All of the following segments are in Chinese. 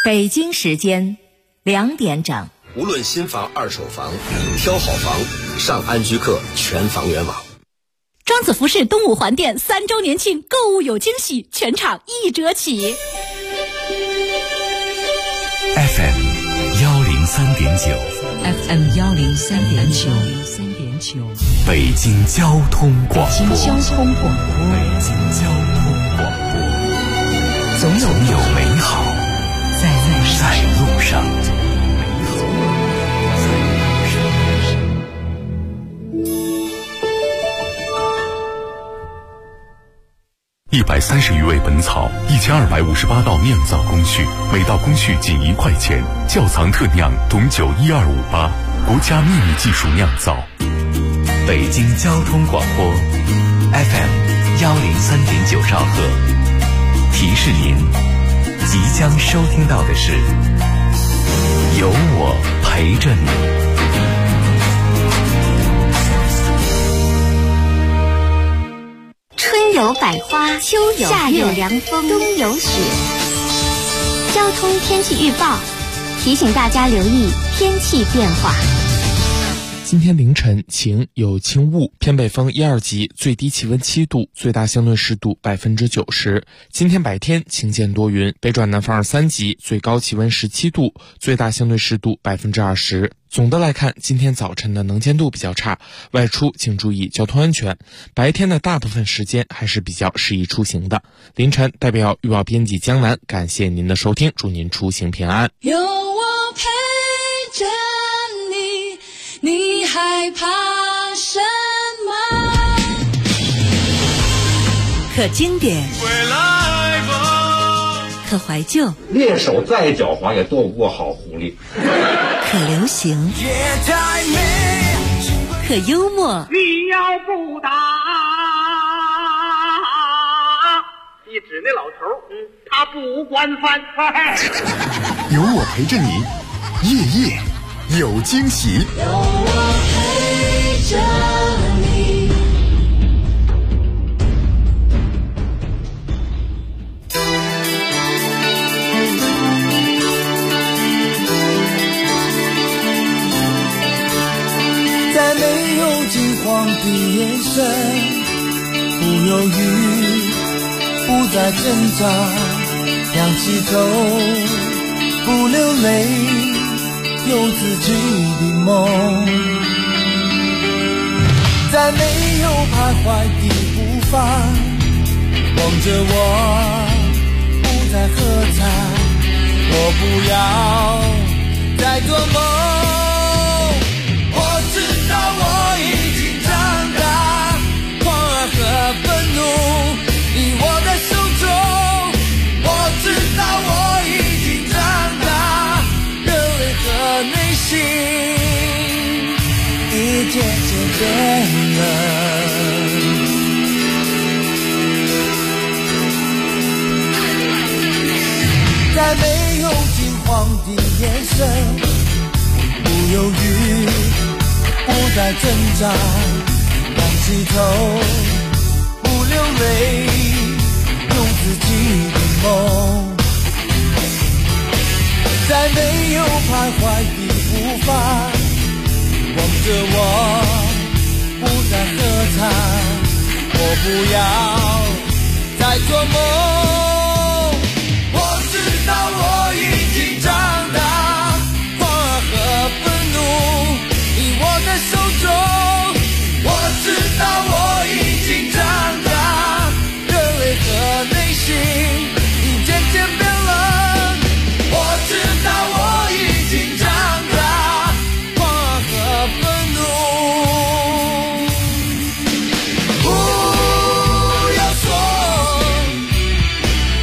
北京时间2点整。 无论新房二手房，挑好房上安居客全房源网。 庄子服饰东五环店3周年庆购物有惊喜，全场1折起。 FM 103.9 FM 103.9 北京交通广播。 北京交通广播，总有美好在路上。 130余味本草，1258道酿造工序，每道工序仅1块钱。窖藏特酿董酒12588，国家秘密技术酿造。 北京交通广播 FM 103.9兆赫，提示您，即将收听到的是有我陪着你。 春有百花，秋有月，夏有凉风，冬有雪。交通天气预报提醒大家留意天气变化。 今天凌晨晴，有轻雾，偏北风1、2级，最低气温7度，最大相对湿度90%。今天白天晴间多云，北转南风2、3级，最高气温17度，最大相对湿度20%。总的来看，今天早晨的能见度比较差，外出请注意交通安全。白天的大部分时间还是比较适宜出行的。凌晨代表预报编辑江南，感谢您的收听，祝您出行平安。 有我陪着你，你害怕什么？ 可经典，可怀旧， 猎手再狡猾也斗不过好狐狸。 可流行，可幽默。 你要不打，一指那老头，他不管饭。 有我陪着你，夜夜有惊喜。 有我陪着你。 在没有惊慌的眼神，不犹豫，不再挣扎，仰起头，不流泪，有自己的梦。在没有徘徊的步伐，望着我，不再喝彩，我不要再做梦。我已经长大，狂爱和愤怒已握在手中。我知道我已经长大，热泪和内心已渐渐变冷。在没有惊慌的眼神，不犹豫，不再挣扎，仰起头，不流泪，用自己的梦。在没有徘徊的步伐，望着我，不再喝彩，我不要再做梦。我知道我已经长大，狂爱和愤怒握在手中，我知道我已经长大，热泪和内心已渐渐变冷。我知道我已经长大，狂爱和愤怒。不要说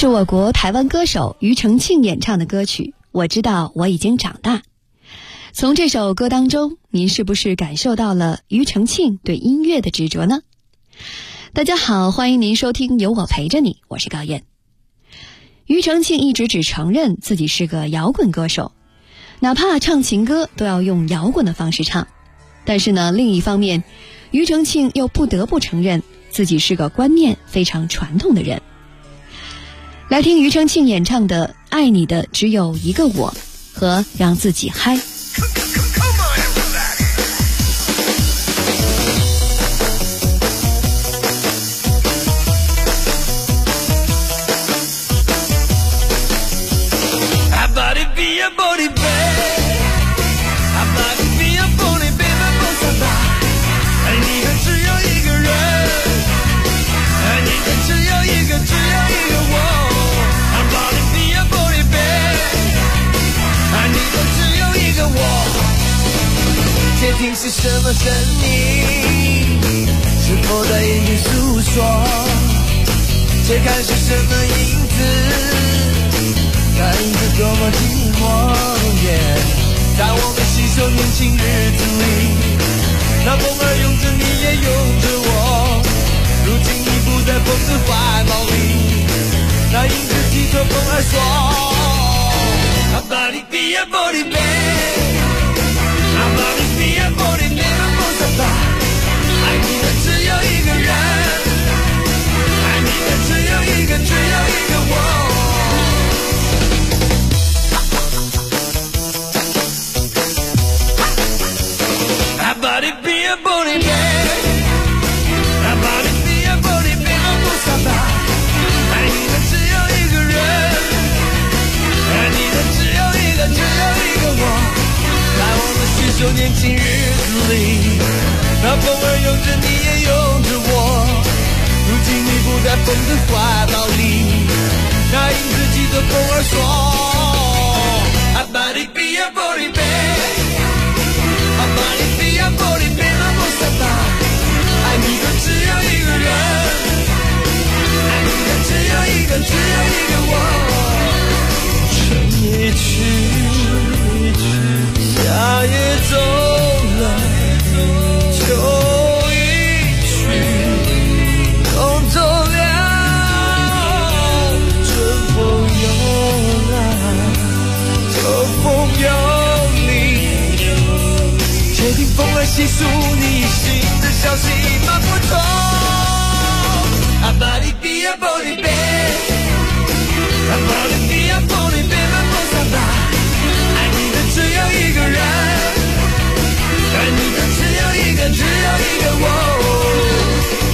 是我国台湾歌手庾澄庆演唱的歌曲《我知道我已经长大》。从这首歌当中，您是不是感受到了庾澄庆对音乐的执着呢？大家好，欢迎您收听有我陪着你，我是高燕。庾澄庆一直只承认自己是个摇滚歌手，哪怕唱情歌都要用摇滚的方式唱。但是呢，另一方面，庾澄庆又不得不承认自己是个观念非常传统的人。来听庾澄庆演唱的《爱你的只有一个我》和《让自己嗨》。 窃听是什么声音？是否在眼睛诉说？且看是什么影子？那影子多么寂寞。在我们携手年轻日子里，那风儿拥着你也拥着我。如今已不在风的怀抱里，那影子寄托风儿说：阿巴里比亚波里贝。爱你的只有一个人，爱你的只有一个，只有一个我。阿巴里比亚波里贝，阿巴里比亚波里贝罗布萨巴。爱你的只有一个人，爱你的只有一个，只有一个我。在我们携手年轻日子里，那风儿拥着你也拥着我。如今你不在风的怀抱里，那影子记得风儿说：阿巴里比亚波里贝，阿巴里比亚波里贝那波萨巴。爱你的只有一个人，爱你的只有一个，只有一个我。春也去，夏也走了，秋一去，冬走了，春风又来，秋风又离。且听风儿细数你心的消息，马不通。阿巴里比亚波里贝，阿巴里比亚波里贝马波萨巴。只有一个人，爱你的只有一个，只有一个我。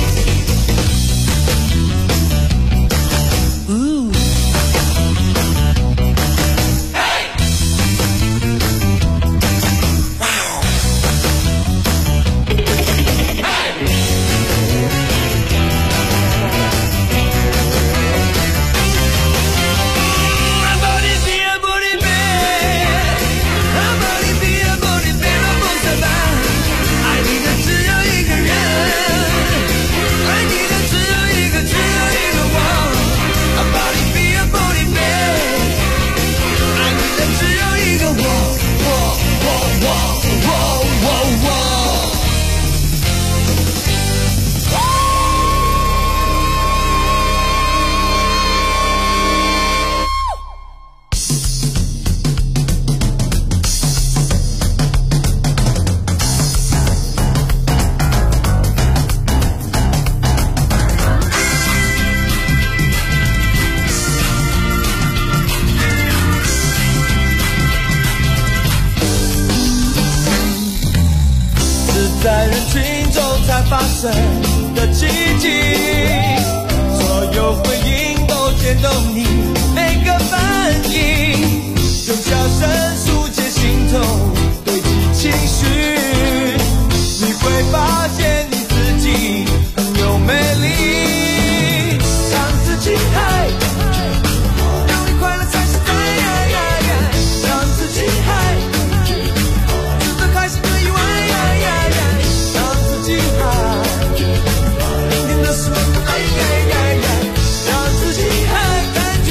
在人群中才发生的奇迹，所有回应都牵动你每个反应，用笑声疏解心痛，堆积情绪，你会发现你自己很有魅力，让自己嗨，让你快乐才是对，让自己嗨，值得开心的意外，让自己嗨，明天的事让自己嗨，感觉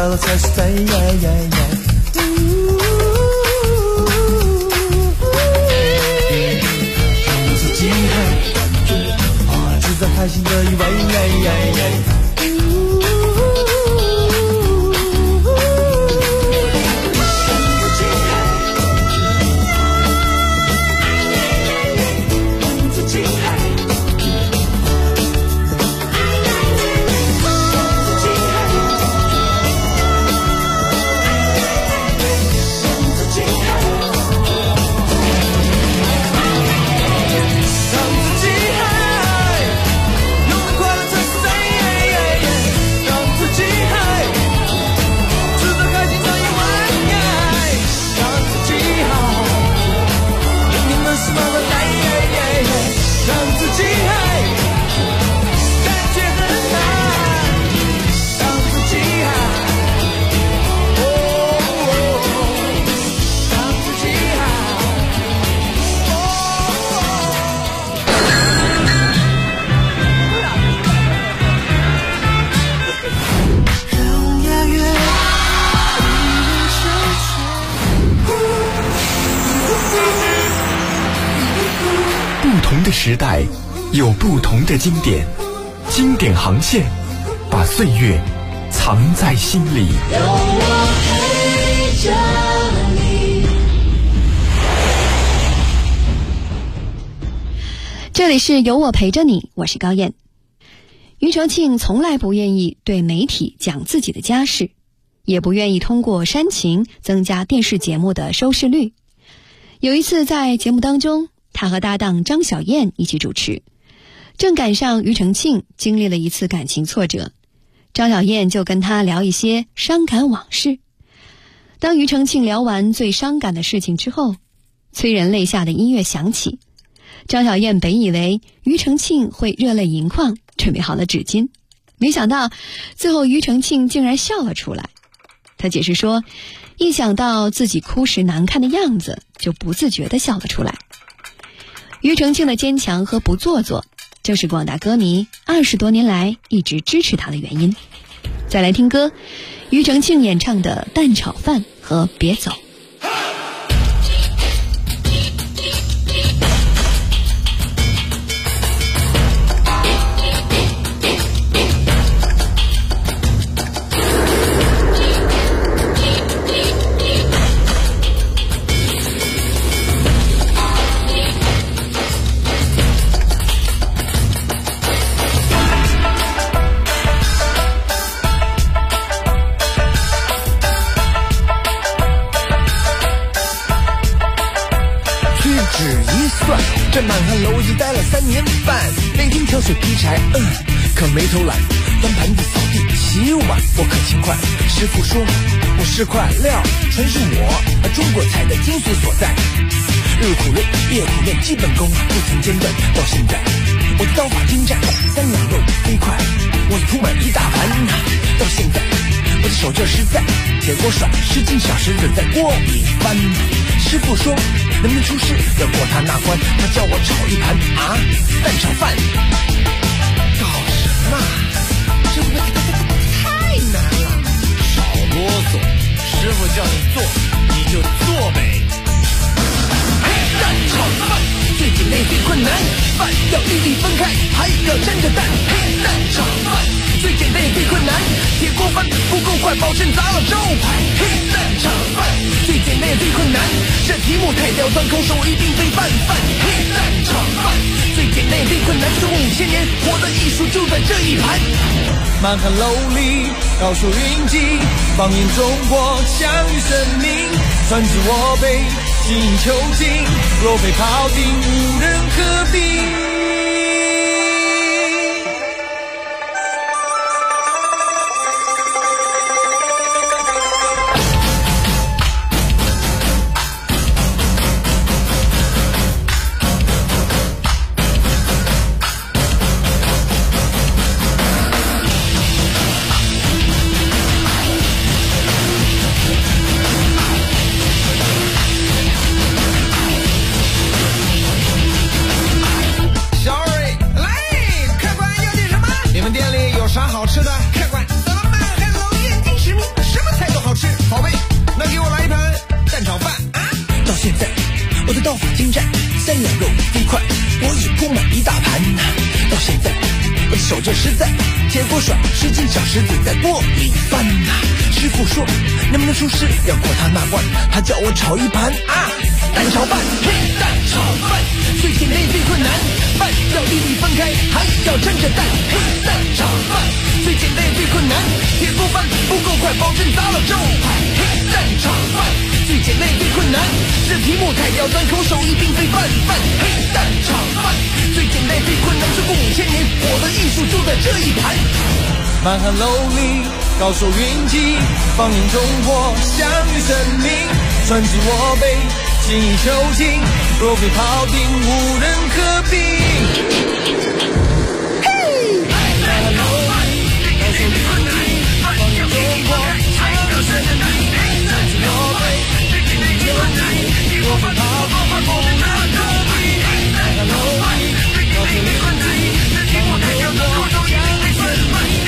乐才是在。让自己嗨，制造开心的意外。 时代有不同的经典，经典航线把岁月藏在心里。有我陪着你。这里是有我陪着你，我是高燕。庾澄庆从来不愿意对媒体讲自己的家事，也不愿意通过煽情增加电视节目的收视率。有一次在节目当中，他和搭档张小燕一起主持，正赶上庾澄庆经历了一次感情挫折，张小燕就跟他聊一些伤感往事。当庾澄庆聊完最伤感的事情之后，催人泪下的音乐响起，张小燕本以为庾澄庆会热泪盈眶，准备好了纸巾，没想到最后庾澄庆竟然笑了出来。他解释说，一想到自己哭时难看的样子，就不自觉地笑了出来。庾澄庆的坚强和不做作，正是广大歌迷20多年来一直支持他的原因。再来听歌，庾澄庆演唱的《蛋炒饭》和《别走》。 这满汉楼已经待了3年半，每天挑水劈柴，可没偷懒，端盘子、扫地、洗碗，我可勤快。师傅说我是块料，纯是我中国菜的精髓所在。日苦累，夜苦练，基本功不曾间断。到现在，我的刀法精湛，3两肉飞快，我铺满一大盘。到现在，我的手劲实在，铁锅甩10斤小石子在锅里翻。师傅说能不能出师，要过他那关，他叫我炒一盘蛋炒饭。搞什么？这不太难了，少啰嗦，师傅叫你做你就做呗。蛋炒饭最简单最困难，饭要粒粒分开，还要沾着蛋。蛋炒饭最简单也最困难，铁锅翻不够快，保证砸了招牌。蛋炒饭最简单也最困难，这题目太刁钻，空手一定非拌饭。蛋炒饭最简单也最困难，中5000年活的艺术就在这一盘。满汉楼里高手云集，放眼中国享誉盛名，传至我辈精益求精，若非庖丁无人可比。 子豆腐精湛，3两肉飞快，我也铺满一大盘。到现在我的手就实在，铁锅甩10斤小石子在锅里翻呐。师傅说能不能出师，要过他那关，他叫我炒一盘蛋炒饭，嘿，蛋炒饭最简单也最困难，饭要粒粒分开，还要沾着蛋，嘿，蛋炒饭最简单也最困难，铁锅翻不够快，保证砸了招牌，嘿，蛋炒饭最简单也最困难，这题目太刁钻，口手一定非泛泛，嘿，蛋炒饭最简单也最困难，中共5000年我的艺术就在这一盘。满汉楼里高手云集，放眼中国享誉盛名，传至我辈精益求精，若非庖丁无人可比。嘿，满汉楼里高手云集，放眼中国享誉盛名，传至我辈精益求精，若非庖丁无人可比。满汉楼里高手云集，放眼中国享誉盛名。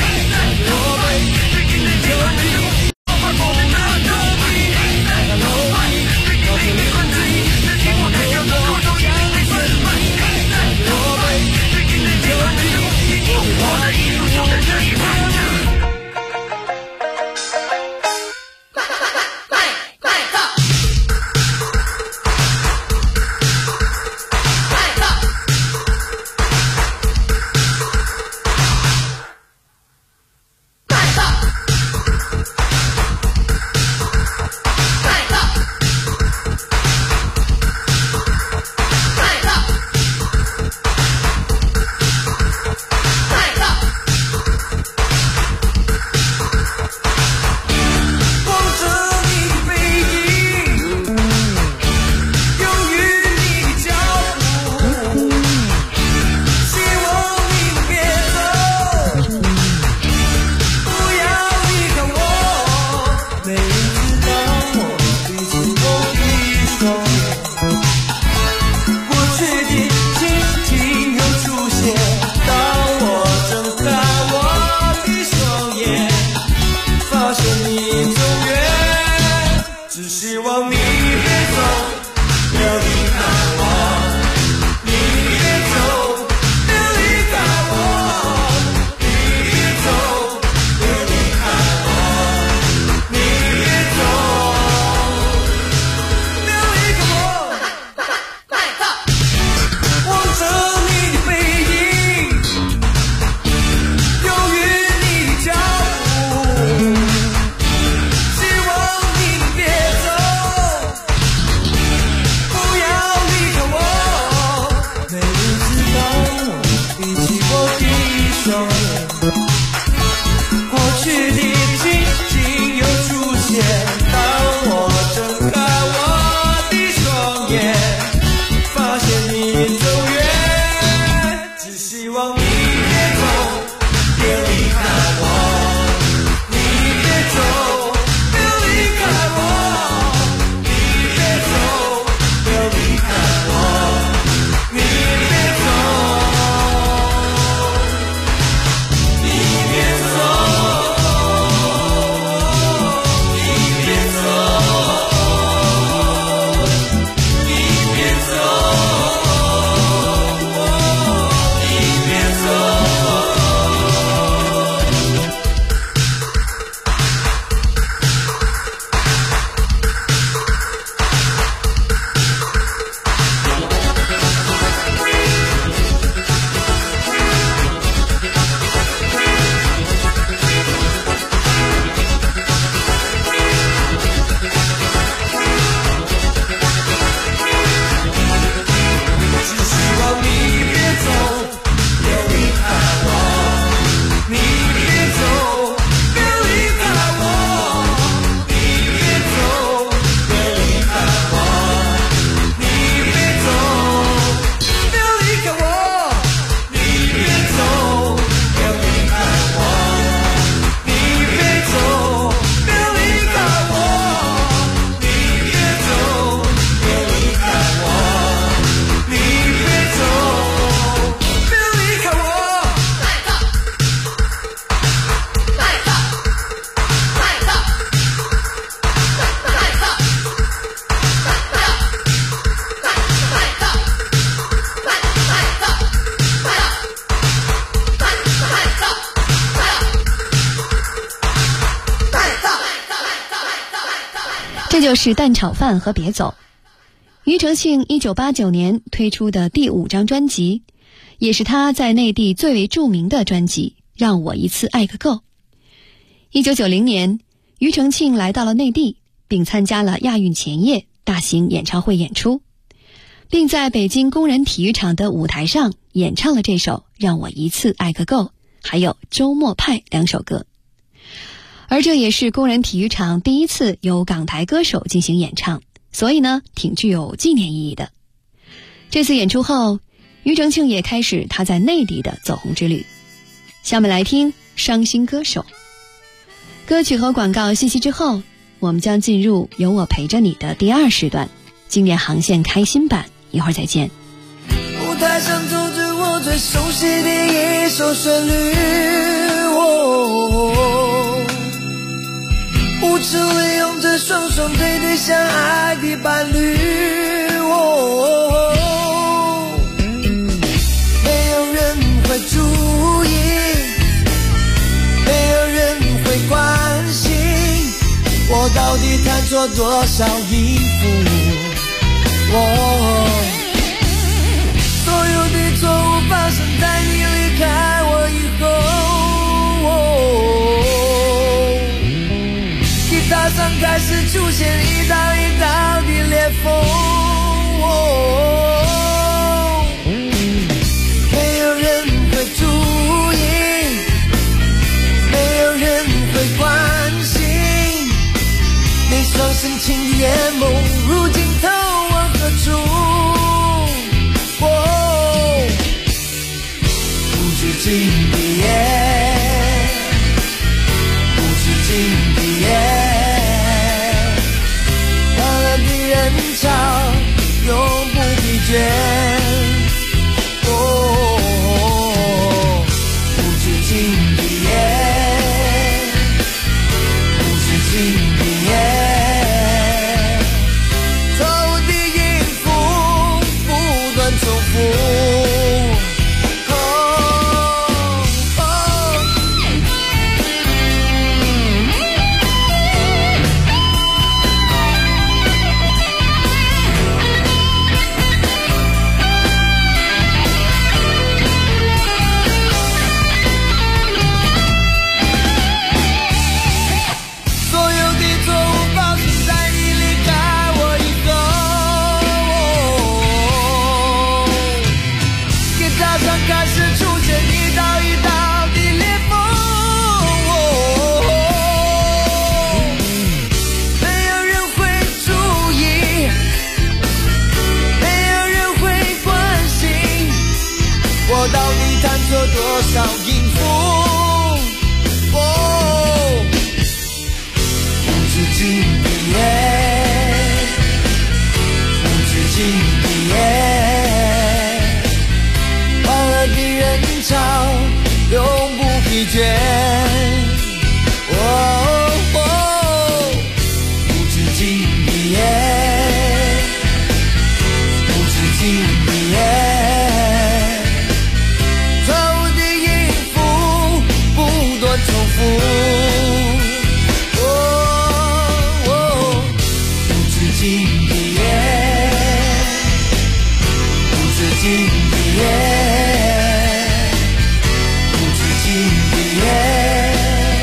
就是蛋炒饭和别走。庾澄庆1989年推出的第5张专辑，也是他在内地最为著名的专辑《让我一次爱个够》。1990年，庾澄庆来到了内地，并参加了亚运前夜大型演唱会演出，并在北京工人体育场的舞台上演唱了这首《让我一次爱个够》，还有《周末派》2首歌。而这也是工人体育场第一次由港台歌手进行演唱，所以呢，挺具有纪念意义的。这次演出后，庾澄庆也开始他在内地的走红之旅。下面来听《伤心歌手》。歌曲和广告信息之后，我们将进入有我陪着你的第2时段，经典航线开心版，一会儿再见。 舞台上走着我最熟悉的一首旋律，舞池里拥着双双对对相爱的伴侣，没有人会注意，没有人会关心我到底弹错多少音符。所有的错误发生在你离开我以后，吉他上开始出现一道一道的裂缝，没有人会注意，没有人会关心你双深情的眼眸，如今投往何处？无止境的夜，无止境的夜，欢乐的人潮永不疲倦。无止境的夜，无止境的夜，错误的音符不断重复。多少音符？无止境的夜，无止境的夜，欢乐的人潮永不疲倦。无止境的夜，无止境的夜。重复，无止境的夜，无止境的夜，无止境的夜，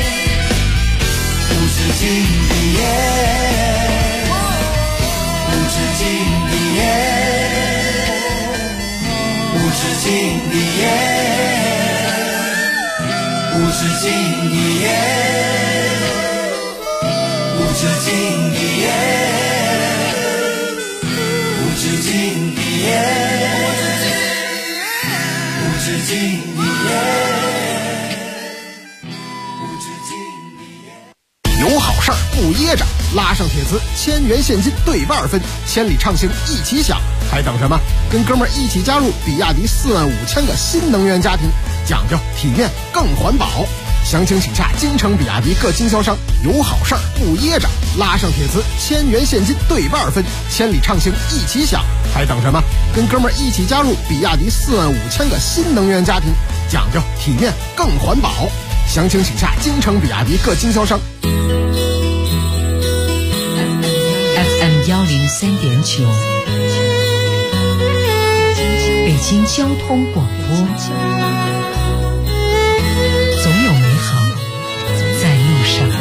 无止境的夜，无止境的夜，无止境的夜。无止境的夜，无止境的夜，无止境的夜，无止境的夜，无止境的夜。 有好事儿不噎着，拉上铁丝，1000元现金对半分，千里畅行一起享，还等什么？跟哥们儿一起加入比亚迪45000个新能源家庭，讲究体面更环保。详情请洽京城比亚迪各经销商。有好事儿不噎着，拉上铁丝，1000元现金对半分，千里畅行一起享，还等什么？跟哥们儿一起加入比亚迪45000个新能源家庭，讲究体面更环保。详情请洽京城比亚迪各经销商。 103.9，北京交通广播，总有美好在路上。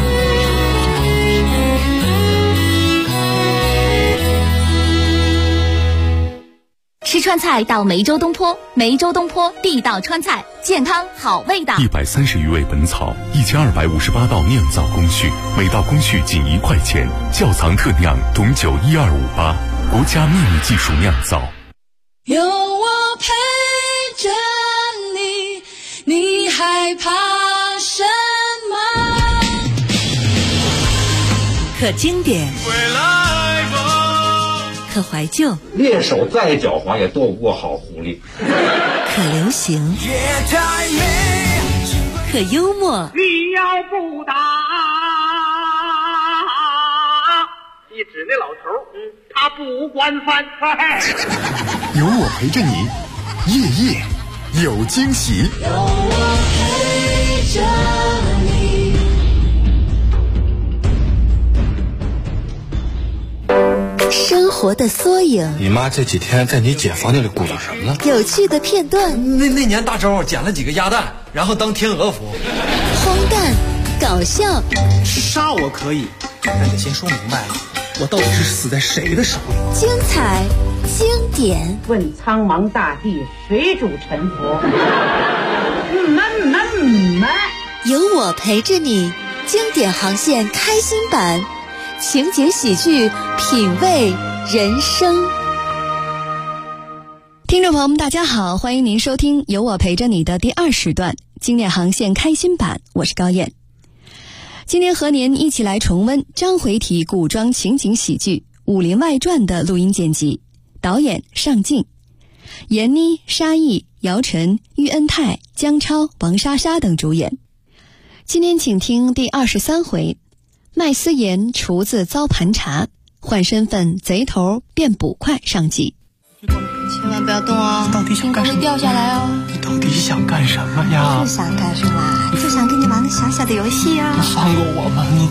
吃川菜到梅州东坡，梅州东坡地道川菜，健康好味道。 130余味本草，1258道酿造工序，每道工序仅1块钱。窖藏特酿董酒12588，国家秘密技术酿造。 有我陪着你，你害怕什么？ 可经典，可怀旧， 猎手再狡猾也躲不过好狐狸。 可流行，可幽默。 你要不打，一指那老头，他不惯犯。 有我陪着你，夜夜有惊喜。 有我陪着你。 生活的缩影， 你妈这几天在你姐房间里鼓捣什么呢？ 有趣的片段。 那年大周捡了几个鸭蛋，然后当天鹅服。 荒诞，搞笑。 杀我可以，但得先说明白了，我到底是死在谁的手里。 精彩，经典。 问苍茫大地，谁主沉浮？ 有我陪着你，经典航线开心版。情景喜剧，品味人生。 听众朋友们大家好，欢迎您收听有我陪着你的第2时段经典航线开心版，我是高燕。今天和您一起来重温章回体古装情景喜剧《武林外传》的录音剪辑，导演尚敬，闫妮、沙溢、姚晨、喻恩泰、姜超、王莎莎等主演。今天请听第23回，麦思妍厨子遭盘查，换身份贼头变捕快上集。 千万不要动啊！ 你到底想干什么？ 会掉下来哦！ 你到底想干什么呀？ 不想干什么，就想跟你玩个小小的游戏啊！ 你放过我吧！你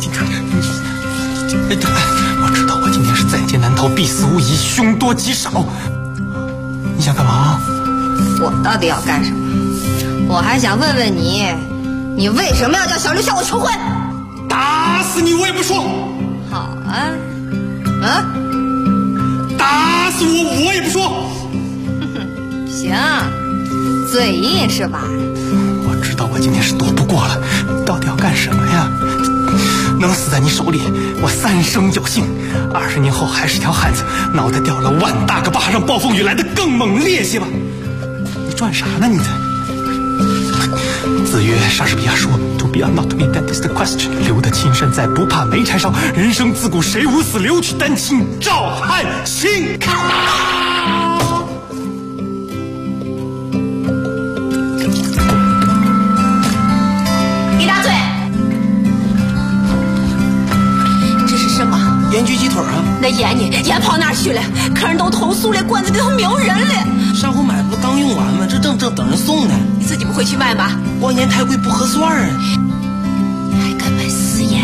我知道我今天是在劫难逃，必死无疑，凶多吉少。你想干嘛？ 我到底要干什么？我还想问问你，你为什么要叫小刘向我求婚？ 打死你我也不说。 好啊， 打死我也不说。 行，嘴硬是吧？ 我知道我今天是躲不过了，到底要干什么呀？能死在你手里，我3生有幸。20年后还是条汉子，脑袋掉了10000大个疤，让暴风雨来得更猛烈些吧。你转啥呢你？子曰，莎士比亚说 To be or not to be, that is the question。 留得青山在，不怕没柴烧。人生自古谁无死，留取丹青照汗青。 李大嘴，这是什么？ 盐焗鸡腿啊！ 那盐呢？盐跑哪去了？客人都投诉了，馆子里头没有人了。 上回买不刚用完吗？这正等人送呢。 你自己不回去买吗？ 光盐太贵不合算啊！ 还敢买私盐？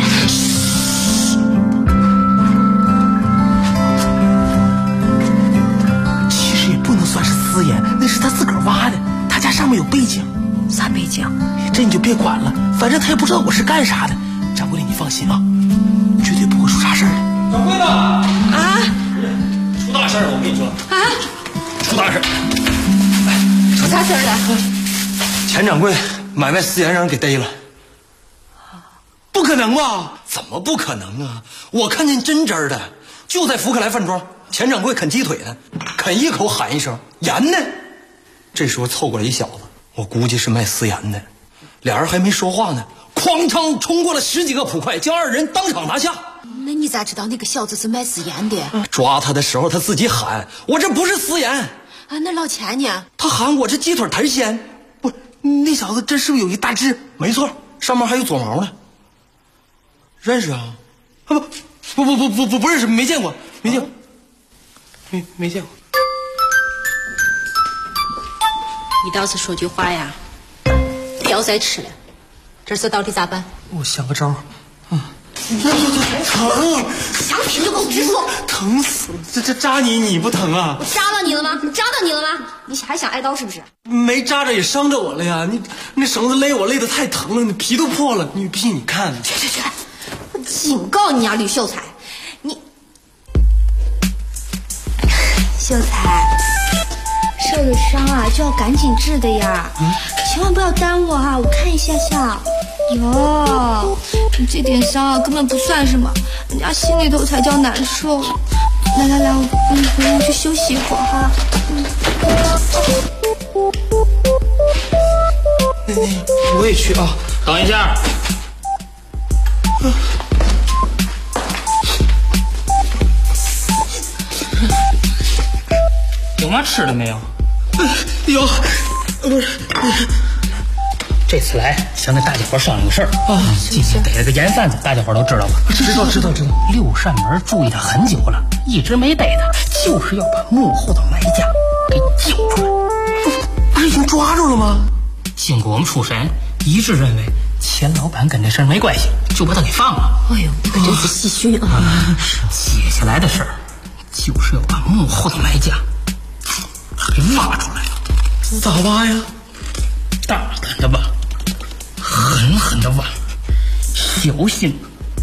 其实也不能算是私盐，那是他自个儿挖的。他家上面有背景。 啥背景？ 这你就别管了，反正他也不知道我是干啥的。掌柜的，你放心啊，绝对不会出啥事儿的。掌柜的啊！ 出大事儿了，我跟你说啊！ 出大事儿！ 出啥事儿了？ 钱掌柜买卖私盐让人给逮了。不可能吧？怎么不可能啊？我看见真真的，就在福克莱饭庄，钱掌柜啃鸡腿呢，啃一口喊一声盐呢。这时候凑过来一小子，我估计是卖私盐的。俩人还没说话呢，哐当冲过了10几个捕快，将2人当场拿下。 那你咋知道那个小子是卖私盐的？ 抓他的时候他自己喊，我这不是私盐啊。那老钱呢？ 他喊我这鸡腿藤鲜。不，那小子这是不是有一大痣？没错，上面还有左毛呢。认识啊？不认识，没见过，没见过，没见过。 你倒是说句话呀！不要再吃了，这事到底咋办？ 我想个招。疼！ 想皮就给我直说。 疼死了！这扎你不疼啊？ 我扎到你了吗？扎到你了吗？你还想挨刀是不是？ 没扎着也伤着我了呀！你那绳子勒我勒得太疼了，你皮都破了。你逼你看， 去！我警告你啊，吕秀才，你秀才受了伤啊，就要赶紧治的呀，千万不要耽误哈！我看一下下。哟，你这点伤啊，根本不算什么，人家心里头才叫难受。来，我陪你去休息一会儿哈。 我也去啊。 等一下。有嘛吃的没有？ 有，不是。 这次来想跟大家伙商量个事儿啊，今天逮了个盐贩子，大家伙都知道吧？ 知道。 六扇门注意他很久了，一直没逮他，就是要把幕后的买家给揪出来。 不是已经抓住了吗？ 经过我们初审，一致认为钱老板跟这事儿没关系，就把他给放了。 哎呦，可真是唏嘘啊！ 接下来的事儿就是要把幕后的买家给挖出来了。 咋挖呀？ 大胆的挖，狠狠的挖，小心。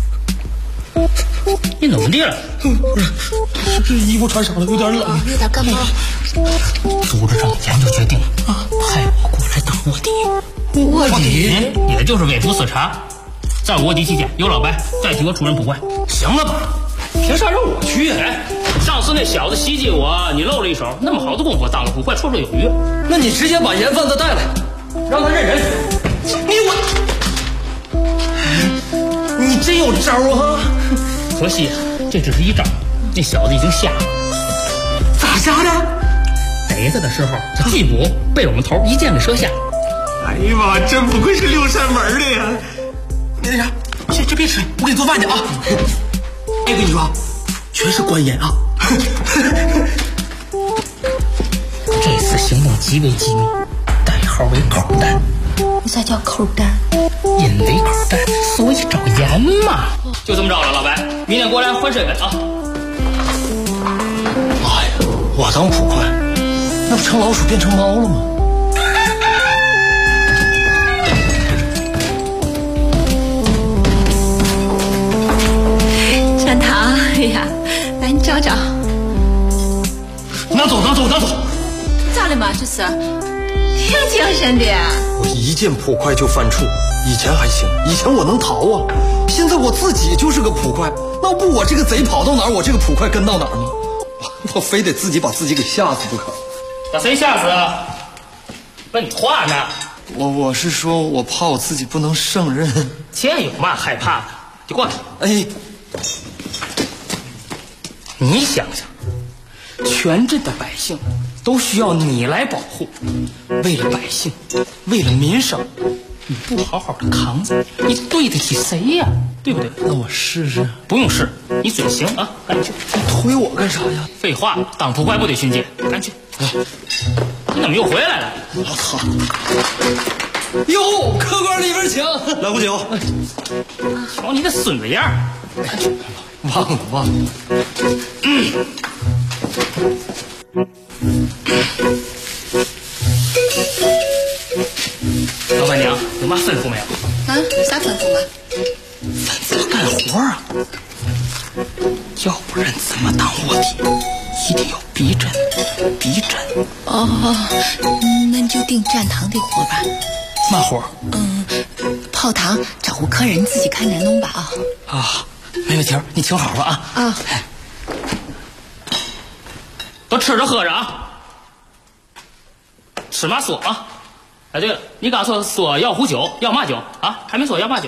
你怎么地了？ 这衣服穿少了，有点冷， 有点干冒。 组织长研究决定派我过来当卧底。 卧底也就是微服私查，在卧底期间由老白代替我出任捕快，行了吧？ 凭啥让我去呀？ 上次那小子袭击我，你露了一手，那么好的功夫当了捕快绰绰有余。 那你直接把盐贩子带来，让他认人。你真有招啊！ 可惜这只是一招，那小子已经瞎了。 咋瞎的？ 逮他的时候，这替补被我们头一箭给射瞎。 哎呀妈，真不愧是六扇门的呀！你那啥，这别吃，我给你做饭去啊！哎，跟你说，全是官盐啊！ 这次行动极为机密，代号为口蛋。 啥叫口蛋？ 因为口蛋，所以找盐嘛。就这么着了，老白，明天过来换身份啊！ 妈呀，我当捕快，那不成老鼠变成猫了吗？ 站堂，哎呀，来你找找。 拿走！ 咋了嘛？这是挺精神的。 我一见捕快就犯怵，以前还行，以前我能逃啊，现在我自己就是个捕快，那不我这个贼跑到哪儿，我这个捕快跟到哪儿吗？我非得自己把自己给吓死不可。 把谁吓死啊？问你话呢？ 我是说我怕我自己不能胜任。 这有嘛害怕的？就过来。 哎， 你想想，全镇的百姓都需要你来保护，为了百姓，为了民生，你不好好的扛着，你对得起谁呀？对不对？ 那我试试。 不用试，你准行啊！赶紧去。 你推我干啥呀？ 废话，当捕快不得训诫？赶紧去。你怎么又回来了？ 我操！哟，客官里边请，来壶酒。 瞧你这孙子样！ 忘了。 老板娘有嘛吩咐没有？ 啊，有啥吩咐吗？ 吩咐我干活啊，要不然怎么当卧底？一定要逼真。 哦，那你就定站堂的活吧。 嘛活？ 泡堂招呼客人，自己看着弄吧啊。 啊，没问题，你听好了啊。 啊。 都吃着喝着啊，吃嘛说啊。哎，对了，你刚说要壶酒，要嘛酒啊？还没说要嘛酒。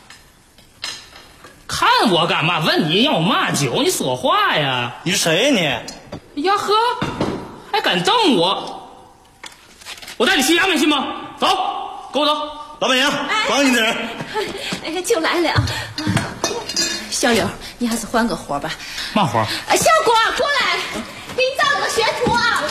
看我干嘛？问你要嘛酒？你说话呀！ 你是谁你？ 呀呵，还敢瞪我？我带你去衙门去吗？走，跟我走。 老板娘，帮你点人。 哎，就来了。小柳，你还是换个活吧。 嘛活？ 小果，过来，给你找个学徒啊。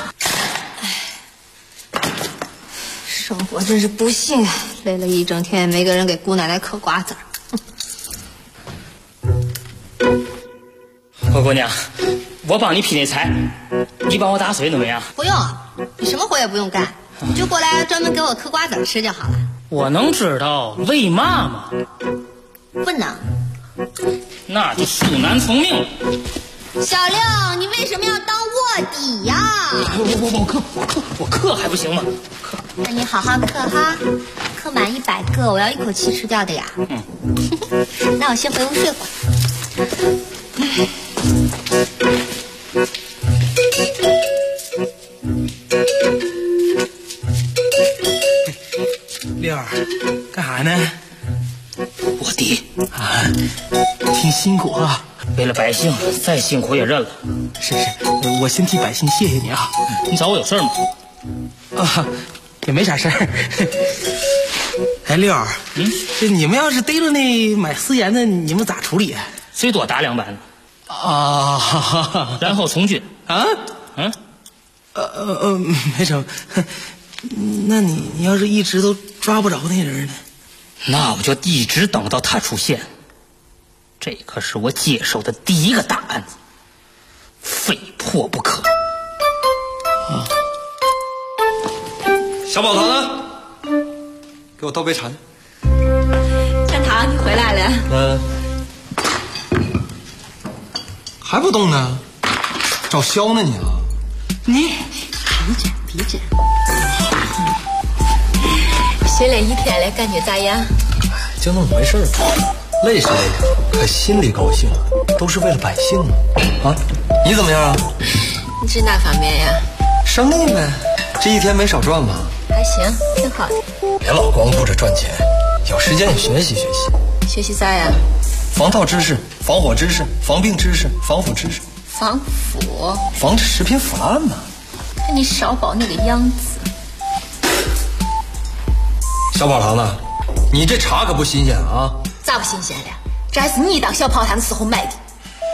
生活真是不幸啊，累了一整天，没个人给姑奶奶嗑瓜子儿。 灰姑娘，我帮你劈那柴，你帮我打水怎么样？ 不用，你什么活也不用干，你就过来专门给我嗑瓜子吃就好了。 我能知道为嘛吗？ 不能。 那就恕难从命。 小六，你为什么要当卧底呀？ 我嗑还不行吗？ 那你好好嗑哈，嗑满100个，我要一口气吃掉的呀。那我先回屋睡会儿。 六儿，干啥呢？ 我弟啊，挺辛苦啊。 为了百姓，再辛苦也认了。 是，我先替百姓谢谢你啊。 你找我有事吗？ 啊，也没啥事儿。哎，六儿，这你们要是逮着那买私盐的，你们咋处理啊？ 最多打2板子啊， 然后从军啊？没什么。那你要是一直都抓不着那人呢？ 那我就一直等到他出现。这可是我接手的第一个大案子，非破不可。 小宝堂呢？给我倒杯茶。 站堂，你回来了。 还不动呢？找削呢你啊？ 你鼻诊。学了1天了，感觉咋样？ 就那么回事儿吧。累是累的，可心里高兴，都是为了百姓啊！你怎么样啊？ 你指哪方面呀？ 生意呗，这一天没少赚吧？ 还行，挺好的。 别老光顾着赚钱，有时间也学习学习。 学习啥呀？ 防盗知识、防火知识、防病知识、防腐知识。 防腐？ 防止食品腐烂嘛。 看你少保那个样子。 小宝堂子，你这茶可不新鲜啊！ 咋不新鲜了？这还是你当小炮弹的时候买的。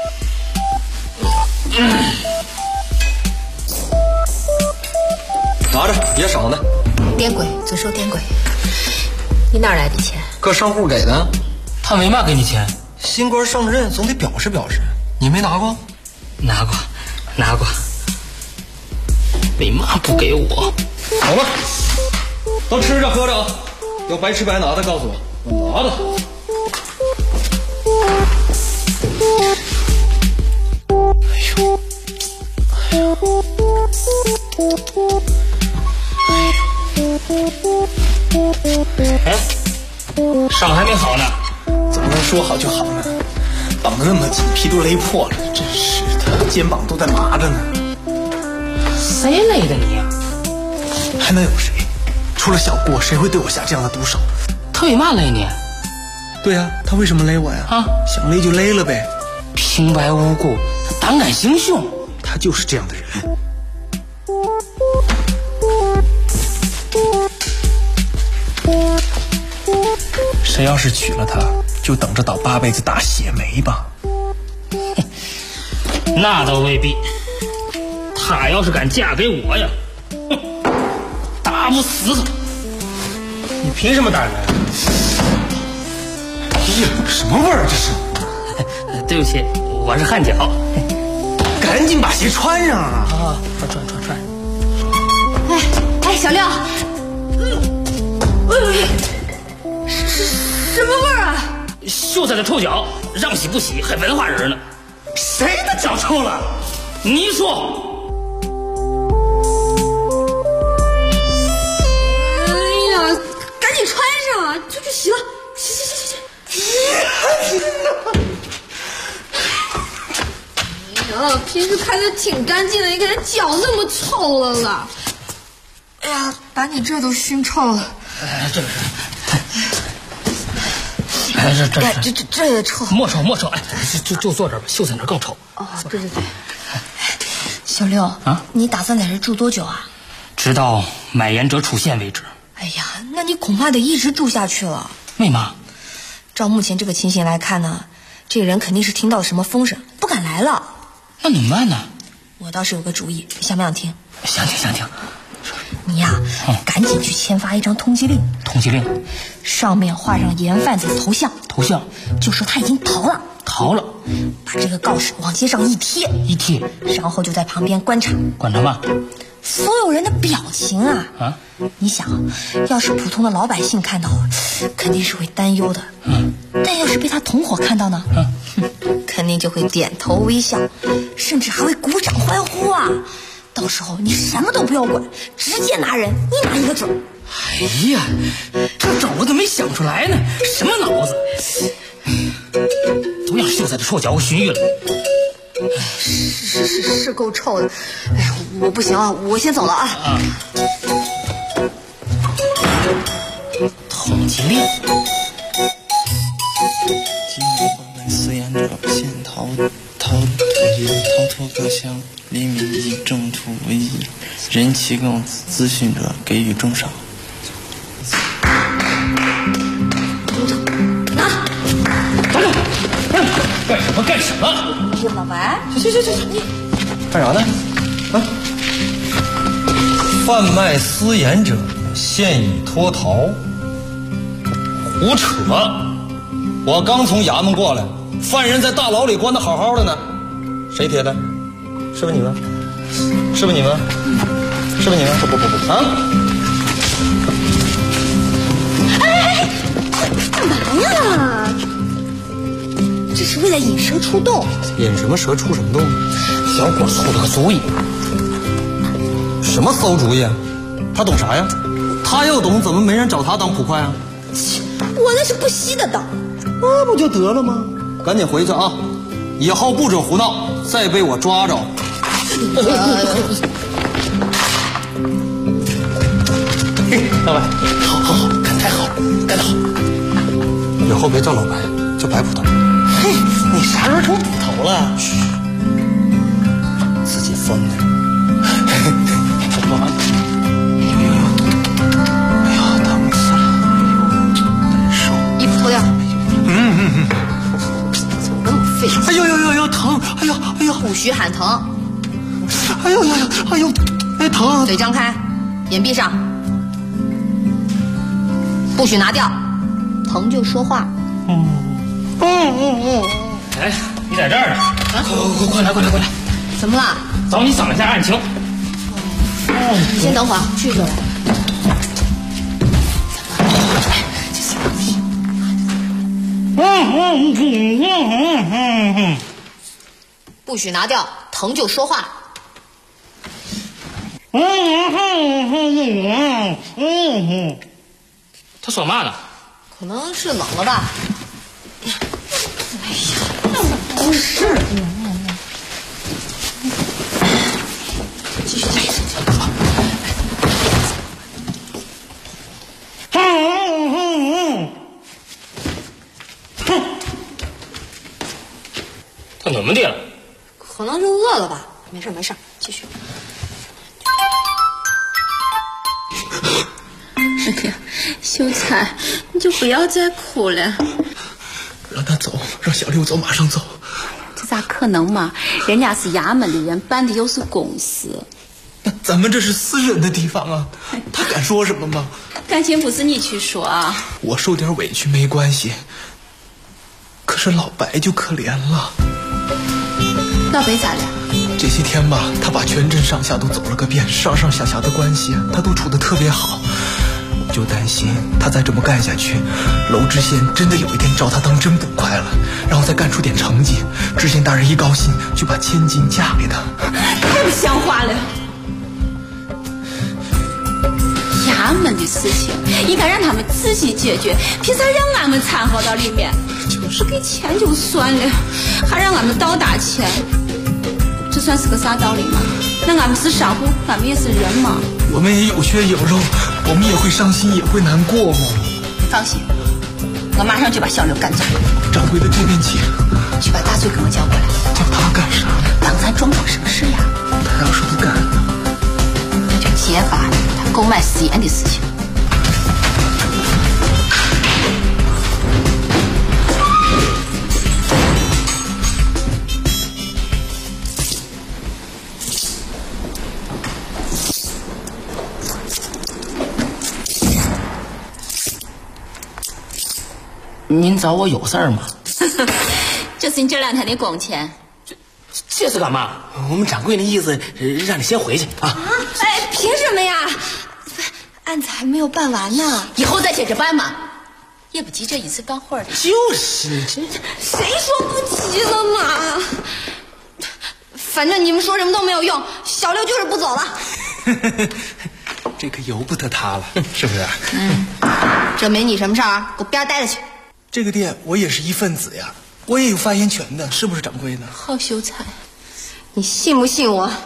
拿着，别少呢。 点柜，遵守点柜。你哪来的钱？ 搁商户给的。 他为嘛给你钱？ 新官上任总得表示表示。你没拿过？ 拿过。为嘛不给我？ 好了，都吃着喝着啊！有白吃白拿的告诉我拿的。 伤还没好呢。 怎么能说好就好呢？绑得那么紧，皮都勒破了，真是的，肩膀都在麻着呢。 谁勒的你呀？ 还能有谁？除了小郭，谁会对我下这样的毒手？ 他为嘛勒你？ 对呀，他为什么勒我呀？想勒就勒了呗。 平白无故，他胆敢行凶， 他就是这样的人。谁要是娶了她，就等着倒8辈子大血霉吧。 那倒未必。她要是敢嫁给我呀，打不死她。 你凭什么打人？哎呀，什么味儿这是？ 对不起，我是汗脚。 赶紧把鞋穿上啊！ 穿。 哎，小六，什么味儿啊？ 秀才的臭脚，让洗不洗，还文化人呢。 谁的脚臭了？ 你说。 哎呀，赶紧穿上啊！就去洗了，洗。哎呀，平时看着挺干净的，你看这脚那么臭了啦！哎呀，把你这都熏臭了。 这个是。 这也臭。 莫臭，哎，就坐这儿吧，秀才那更臭。 哦，对。小六啊，你打算在这住多久啊？ 直到买盐者出现为止。 哎呀，那你恐怕得一直住下去了。 为嘛？ 照目前这个情形来看呢，这个人肯定是听到了什么风声，不敢来了。 那怎么办呢？ 我倒是有个主意，你想不想听？ 想听。 你呀，赶紧去签发一张通缉令。 通缉令， 上面画上盐贩子的头像， 就说他已经逃了。 好了， 把这个告示往街上一贴，然后就在旁边观察嘛。 所有人的表情啊，你想，要是普通的老百姓看到，肯定是会担忧的。但要是被他同伙看到呢，肯定就会点头微笑，甚至还会鼓掌欢呼啊。到时候你什么都不要管，直接拿人，你拿一个准。 哎呀，这招我怎么没想出来呢？什么脑子？都让秀才的臭脚给熏晕了。 是够臭的。哎呀，我不行啊，我先走了啊。 统计令。 今日报本私言者，现逃脱各项，黎民以正途为宜，人其更咨询者给予重赏。 干什么？ 老白， 去，干啥呢？贩卖私盐者，现已脱逃。胡扯！我刚从衙门过来，犯人在大牢里关得好好的呢。谁贴的？是不是你们？是不是你们？不啊！ 哎，干嘛呀？这是为了引蛇出洞。 引什么蛇出什么洞？ 小伙出了个主意。 什么馊主意啊？他懂啥呀？他要懂，怎么没人找他当捕快啊？ 我那是不惜的当。 那不就得了吗？赶紧回去啊！以后不准胡闹，再被我抓着。 老白，好，干得太好了，干得好。 以后别叫老白，叫白捕头。 嘿，你啥时候成捕头了？ 嘘，自己疯的。 哎呀，疼死了！难受。 衣服脱掉。怎么那么费劲？ 哎呦，疼！哎呀！ 不许喊疼。 哎呦，疼！ 嘴张开，眼闭上，不许拿掉，疼就说话。 哎，你在这儿呢？快来！ 怎么了？ 找你商量下案情。 你先等会儿，去就来。不许拿掉，疼就说话。 他说嘛呢？ 可能是冷了吧。哎呀，不是。继续来。 他怎么的了？ 可能是饿了吧。没事，继续。 哎呀，秀才，你就不要再哭了。 让他走，让小六走，马上走。 这咋可能嘛？人家是衙门的人，办的又是公事。 那咱们这是私人的地方啊，他敢说什么吗？ 感情不是你去说啊。 我受点委屈没关系，可是老白就可怜了。 老白咋了？ 这些天吧，他把全镇上下都走了个遍，上上下下的关系他都处得特别好。就担心他再这么干下去，娄知县真的有一天招他当真捕快了，然后再干出点成绩，知县大人一高兴就把千金嫁给他。 太不像话了！衙门的事情应该让他们自己解决，凭啥让俺们掺和到里面？就是给钱就算了，还让俺们倒打钱，这算是个啥道理吗？那俺们是商户，俺们也是人嘛。 我们也有血有肉，我们也会伤心，也会难过嘛。 放心，我马上就把小刘赶走。 掌柜的这边请。 去把大嘴给我叫过来。 叫他干啥？ 帮咱装装什么事呀？ 他要是不干呢？ 那就揭发他购买私盐的事情。 您找我有事儿吗？ 就这是你这2天的工钱。 这是干嘛？我们掌柜的意思让你先回去啊！ 哎，凭什么呀？案子还没有办完呢， 以后再接着办嘛，也不急这一次干活的。 就是你这， 谁说不急了嘛？反正你们说什么都没有用，小刘就是不走了。 这可由不得他了，是不是？ 这没你什么事儿，给我边待着去。 这个店我也是一份子呀，我也有发言权的，是不是掌柜的？ 好秀才， 你信不信我？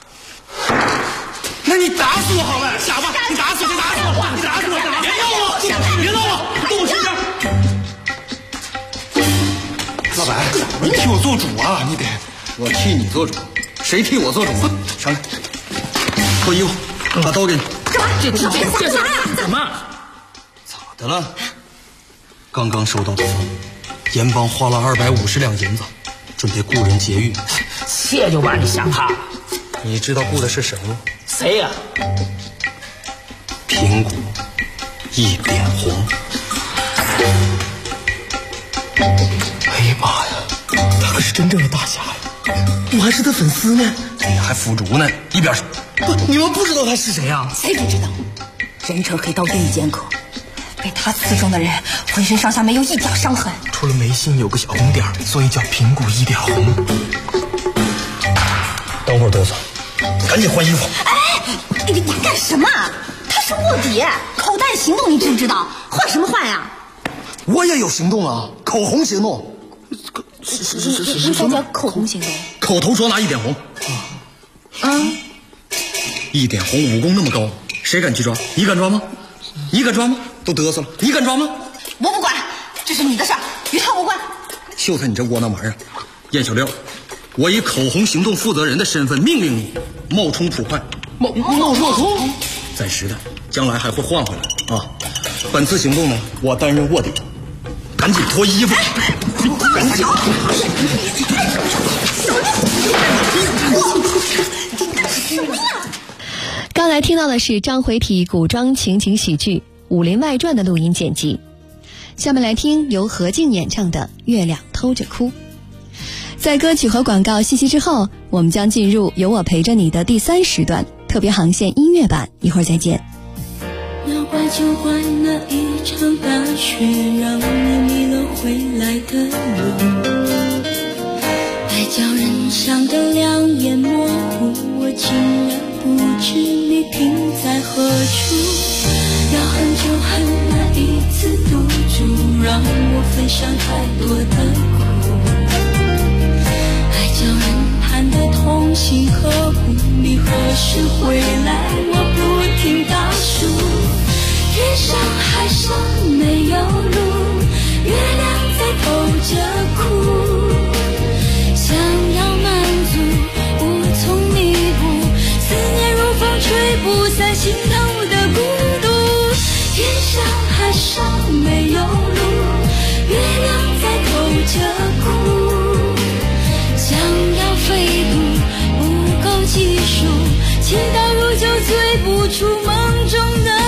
那你打死我好了，哑巴！你打死我！你打死我！你打死我！别闹我！别闹我！动我身边！ 老白，你替我做主啊！你得，我替你做主，谁替我做主啊？上来，脱衣服，把刀给你。 这是啥呀？ 怎么？ 咋的了？刚刚收到的风，盐帮花了250两银子，准备雇人劫狱。 这就把你吓怕了。 你知道雇的是谁吗？ 谁呀？ 平谷一点红。 哎呀妈呀，他可是真正的大侠呀！我还是他粉丝呢。 你还腐竹呢？一边去！ 不，你们不知道他是谁啊？ 谁不知道？人称黑道第一剑客，被他刺中的人浑身上下没有一点伤痕， 除了眉心有个小红点，所以叫平谷一点红。 等会儿哆嗦，赶紧换衣服。 哎，你干什么？他是卧底，口袋行动你知不知道？换什么换呀？ 我也有行动啊，口红行动。 什么叫口红行动？ 口头说拿一点红。一点红武功那么高，谁敢去抓？你敢抓吗？你敢抓吗？都嘚瑟了，你敢抓吗？ 我不管，这是你的事儿，与他无关。 秀才，你这窝囊玩意儿！燕小六，我以口红行动负责人的身份命令你冒充捕快。 冒充？ 暂时的，将来还会换回来啊！本次行动呢，我担任卧底。赶紧脱衣服！赶紧！ 刚才听到的是章回体古装情景喜剧《武林外传》的录音剪辑，下面来听由何静演唱的《月亮偷着哭》。在歌曲和广告信息之后，我们将进入有我陪着你的第3时段特别航线音乐版，一会儿再见。 要怪就怪那一场大雪，让你迷了回来的路，爱叫人想得两眼模糊，我竟然不知你停在何处。要恨就恨那一次赌注，让我分享太多的苦，爱叫人盼得痛心刻骨，你何时回来？我不听倒数，天上海上没有路，月亮在偷着哭，想要满足无从弥补，思念如风吹不散心头的孤独，天上海上没有路，月亮在偷着哭，想要飞渡不够技术，祈祷如酒醉不出梦中的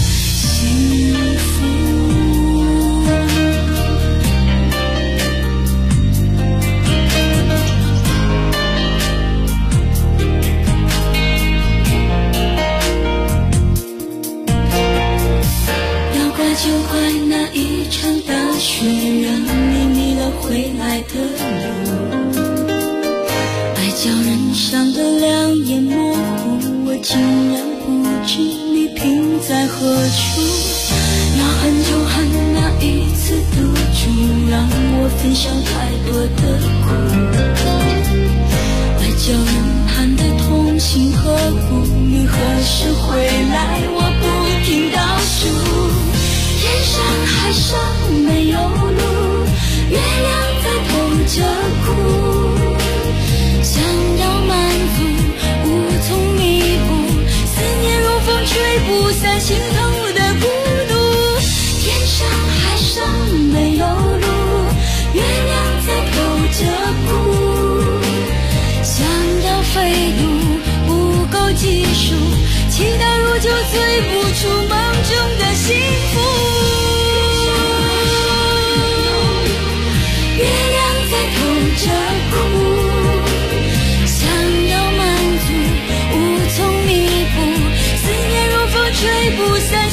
就怪那一场大雪，让你迷了回来的路，爱叫人伤得两眼模糊，我竟然不知你停在何处。要恨就恨那一次赌注，让我分享太多的苦，爱叫人盼得痛心刻骨，你何时回来？我不听倒数，天上海上没有路，月亮在偷着哭，想要满足无从弥补，思念如风吹不散心头的孤独，天上海上没有路，月亮在偷着哭，想要飞渡不够技术，祈祷如酒醉不出梦中的幸福，月亮在偷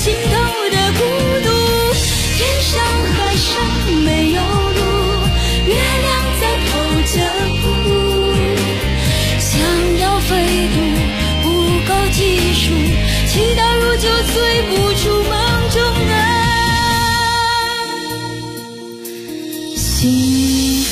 尽头的孤独。天上海上没有路，月亮在偷着步。想要飞渡不够技术，祈祷如就追不出梦中的幸福。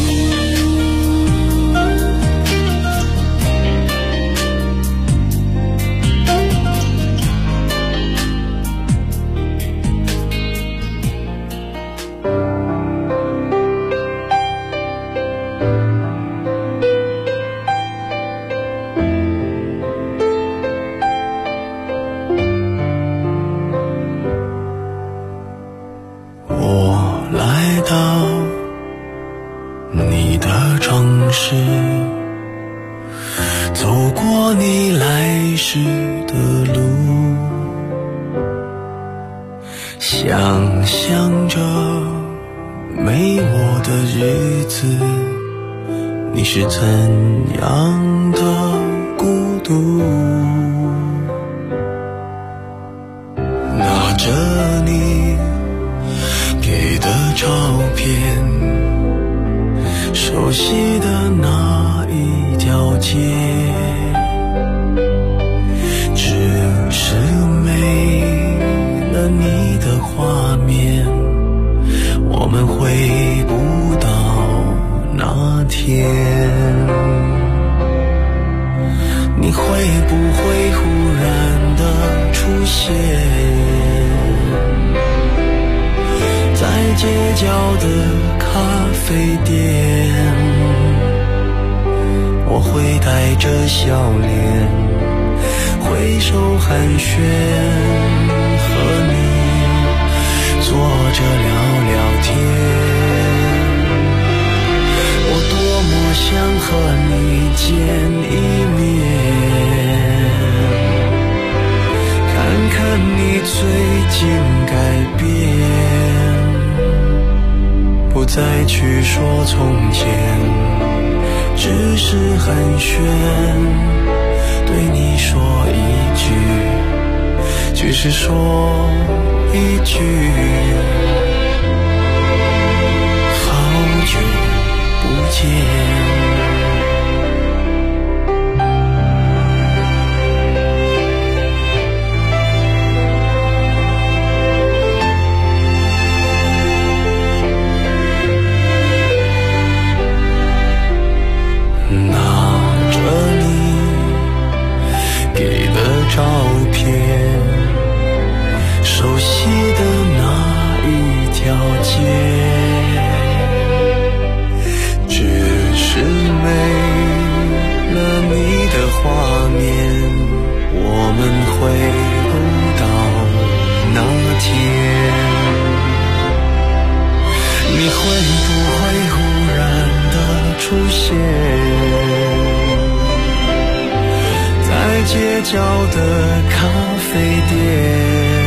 想象着没我的日子，你是怎样的孤独？拿着你给的照片，熟悉的那一条街，只是没了你的画面，我们回不到那天。你会不会忽然的出现在街角的咖啡店？我会带着笑脸挥手寒暄，和你坐着聊聊天。我多么想和你见一面，看看你最近改变，不再去说从前，只是寒暄，对你说一句，只是说一句，好久不见。照片，熟悉的那一条街，只是没了你的画面，我们回不到那天。你会不会忽然的出现在街角的咖啡店？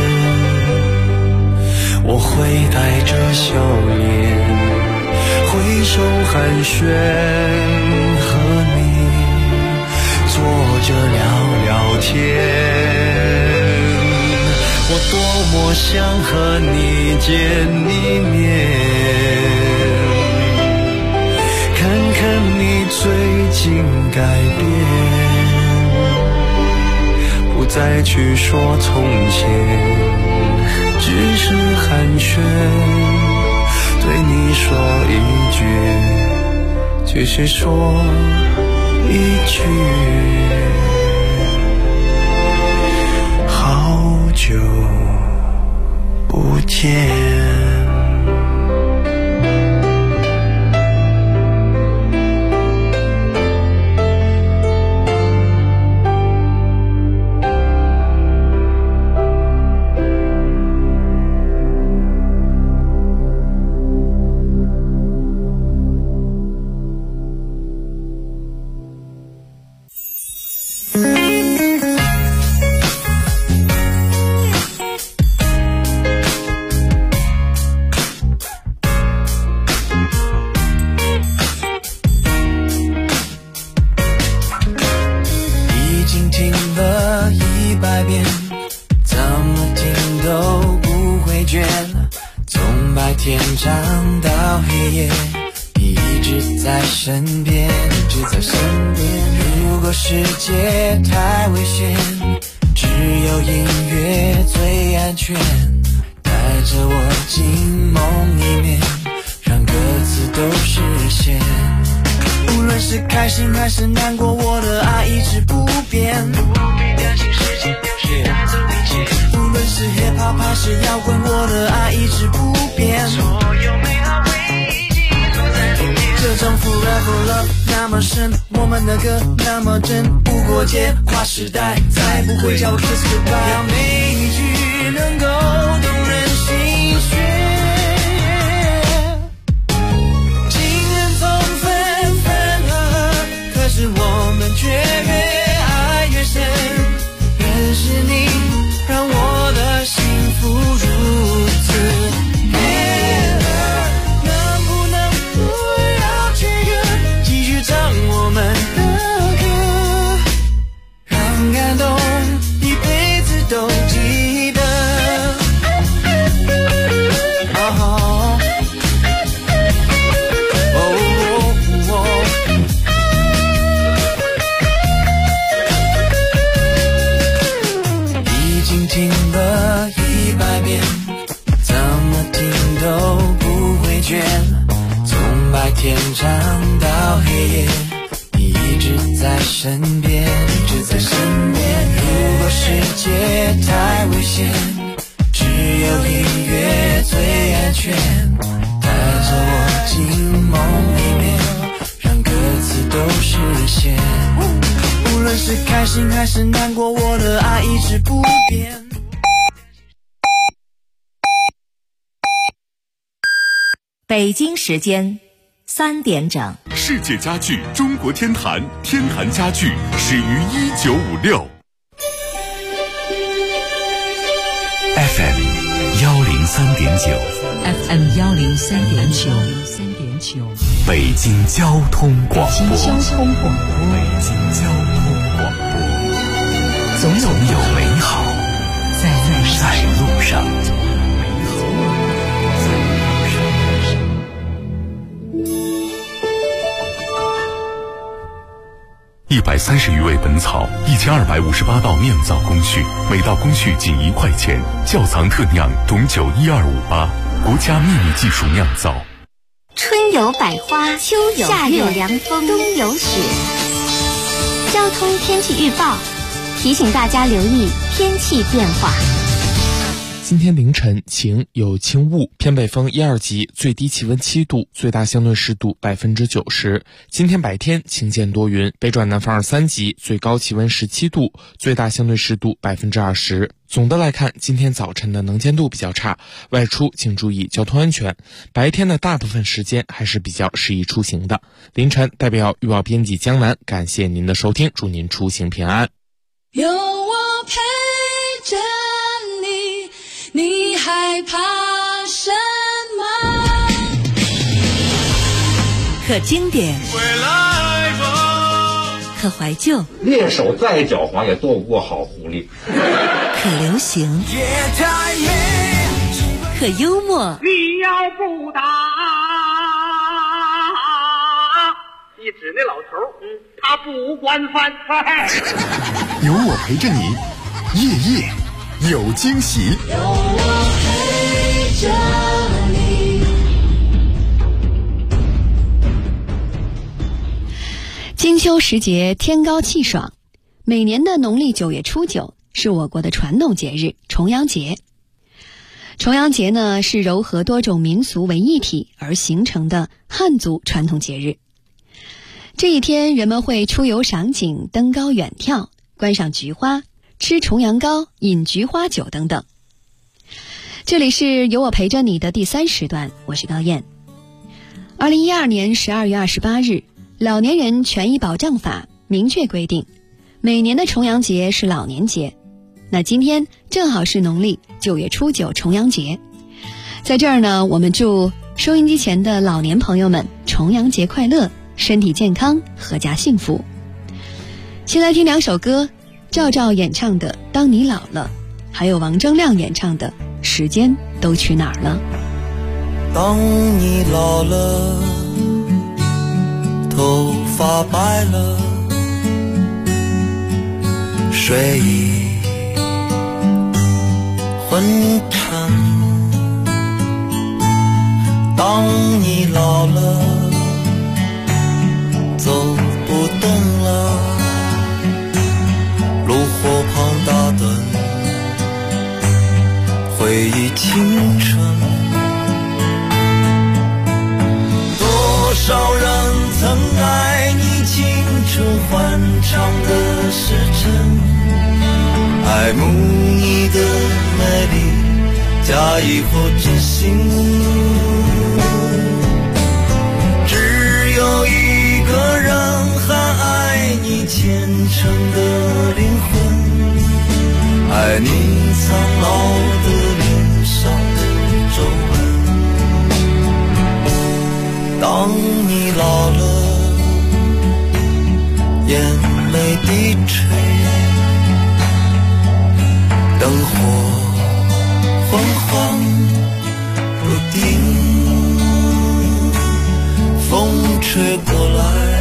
我会带着笑脸挥手寒暄，和你坐着聊聊天。我多么想和你见一面，看看你最近改变，不再去说从前，只是寒暄，对你说一句，只是说一句，好久不见。 都不会倦，从白天长到黑夜，你一直在身边，一直在身边。如果世界太危险，只有音乐最安全，带着我进梦里面，让歌词都实现。无论是开心还是难过，我的爱一直不变，不必担心时间流逝带走一切。无论是 hip hop 还是摇滚，我的爱一直不变，所有美好回忆记录在里面。这种 forever love 那么深，我们的歌那么真，无国界跨时代，再不会叫 kiss goodbye。要每一句能够动人心弦。可是我们却越爱越深，认识你让我的幸福如此。能不能不要切割，继续唱我们的歌，让感动一辈子都记得。听了100遍，怎么听都不会倦，从白天长到黑夜，你一直在身边，一直在身边。如果世界太危险，只有音乐最安全，带着我进梦里面，让歌词都实现。无论是开心还是难过，我的爱一直不变。 北京时间3点整， 世界家具中国天坛，天坛家具始于1956。FM 103.9 FM 103.9， 北京交通广播。 北京交通广播， 北京交通广播， 总有美好在路上。130余味本草，1258道酿造工序，每道工序仅1块钱。窖藏特酿董酒12588，国家秘密技术酿造。 春有百花，秋有夏有凉风，冬有雪。交通天气预报提醒大家留意天气变化。 今天凌晨晴，有轻雾，偏北风1、2级，最低气温7度，最大相对湿度90%。今天白天晴间多云，北转南风2、3级，最高气温17度，最大相对湿度20%。总的来看，今天早晨的能见度比较差，外出请注意交通安全。白天的大部分时间还是比较适宜出行的。凌晨代表预报编辑江南，感谢您的收听，祝您出行平安。 有我陪着你害怕什么？ 可经典，可怀旧， 猎手再狡猾也躲不过好狐狸。 可流行，可幽默。 你要不打，一指那老头，他不惯犯。 有我陪着你，夜夜有惊喜。 有我陪着你。 金秋时节，天高气爽。每年的农历9月初9是我国的传统节日重阳节。重阳节呢，是糅合多种民俗为一体而形成的汉族传统节日。这一天，人们会出游赏景、登高远眺、观赏菊花、吃重阳糕、饮菊花酒等等。这里是有我陪着你的第3时段，我是高燕。2012年12月28日，老年人权益保障法明确规定，每年的重阳节是老年节。那今天正好是农历9月初9重阳节，在这儿呢，我们祝收音机前的老年朋友们重阳节快乐，身体健康，阖家幸福。先来听2首歌，赵照演唱的《当你老了》， 还有王铮亮演唱的《时间都去哪儿了》。 当你老了，头发白了，睡意昏沉，当你老了，走不动了，炉火旁打盹，回忆青春。多少人曾爱你青春欢畅的时辰，爱慕你的美丽，假意或真心。只有一个人还爱你虔诚的灵魂，爱你苍老的脸上的皱纹。当你老了，眼泪低垂，灯火昏黄不定，风吹过来，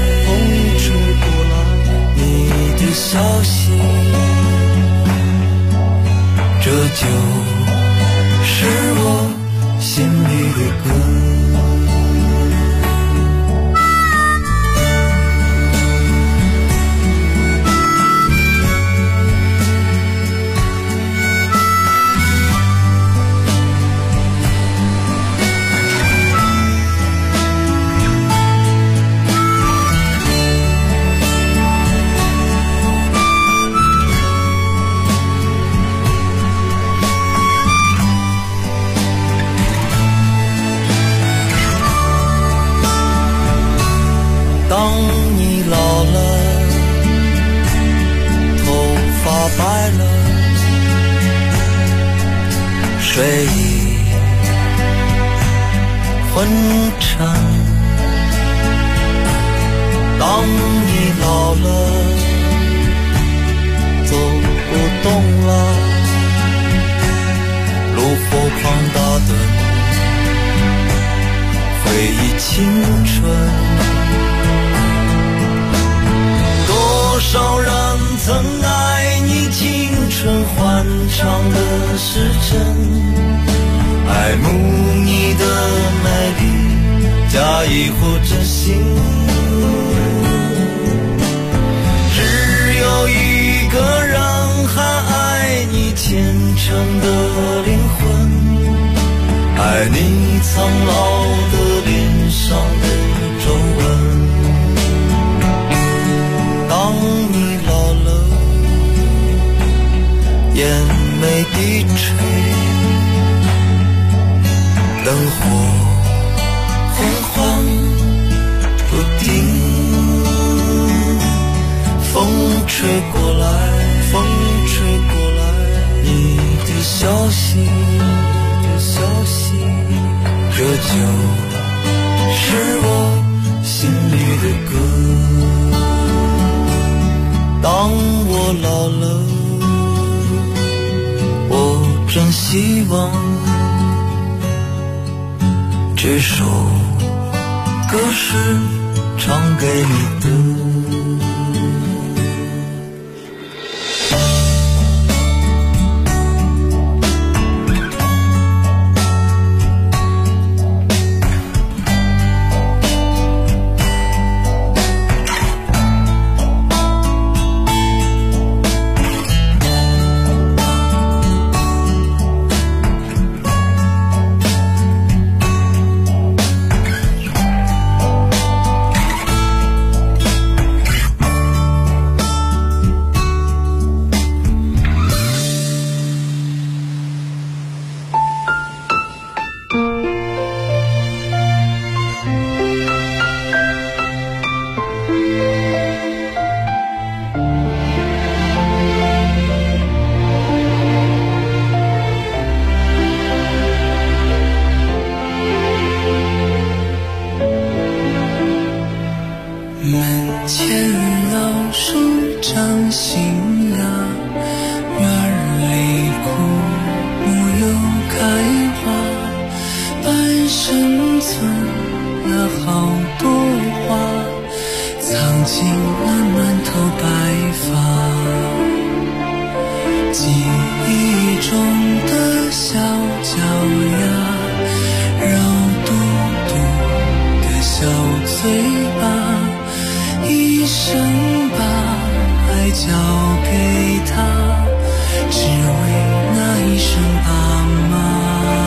你的消息，这就是我心里的歌。当你老了，头发白了，睡意昏沉，当你老了，走不动了，炉火旁打盹，回忆青春。多少人曾爱你青春欢畅的时辰，爱慕你的美丽，假意或真心。只有一个人还爱你虔诚的灵魂，爱你苍老的脸上的皱纹。当你老了，眼眉低垂，灯火昏黄不定，风吹过来，你的消息，这就是我心里的歌。当我老了，我真希望这首歌是唱给你的。 存了好多话，藏进了满头白发。记忆中的小脚丫，肉嘟嘟的小嘴巴，一生把爱交给他，只为那一声爸妈。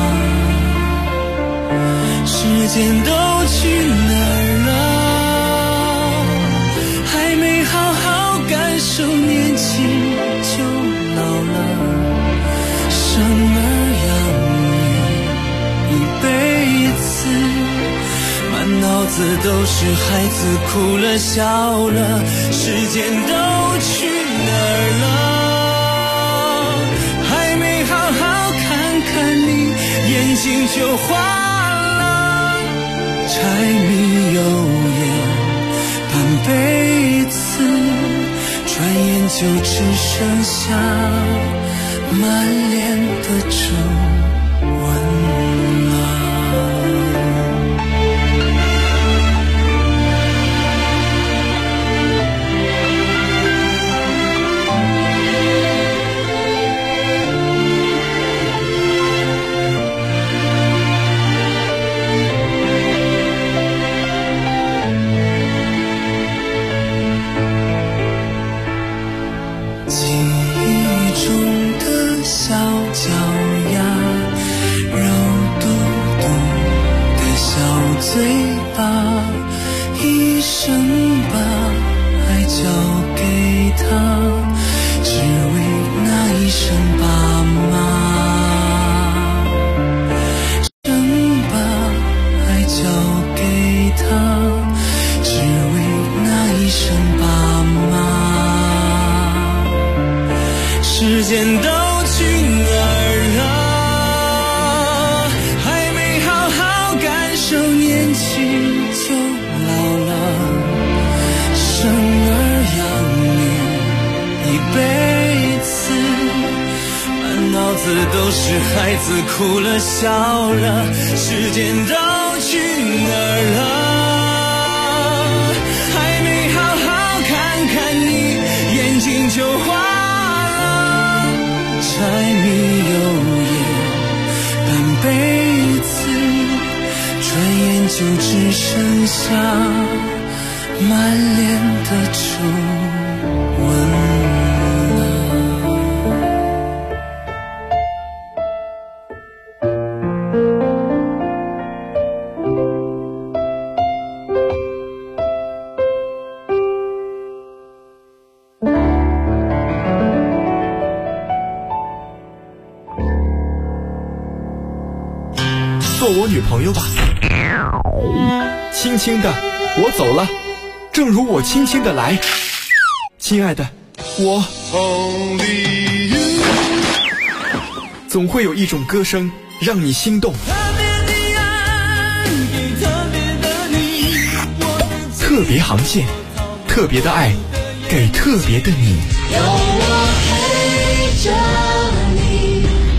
时间都去哪儿了？还没好好感受年轻就老了。生儿养女一辈子，满脑子都是孩子哭了笑了。时间都去哪儿了？还没好好看看你，眼睛就花了。柴米油盐半辈子，转眼就只剩下满脸的皱纹了。嘴巴，一生把爱交给他，只为那一声爸妈。生把爱交给他，只为那一声爸妈。时间都去哪儿了？受年轻就老了，生儿养女一辈子，满脑子都是孩子哭了笑了。时间都去哪儿了？还没好好看看你，眼睛就花了。柴米油盐半辈子，转眼就只剩下满脸的皱纹了。 做我女朋友吧。轻轻的，我走了，正如我轻轻的来。亲爱的，我总会有一种歌声让你心动。特别航线，特别的爱，给特别的你。有我陪着你。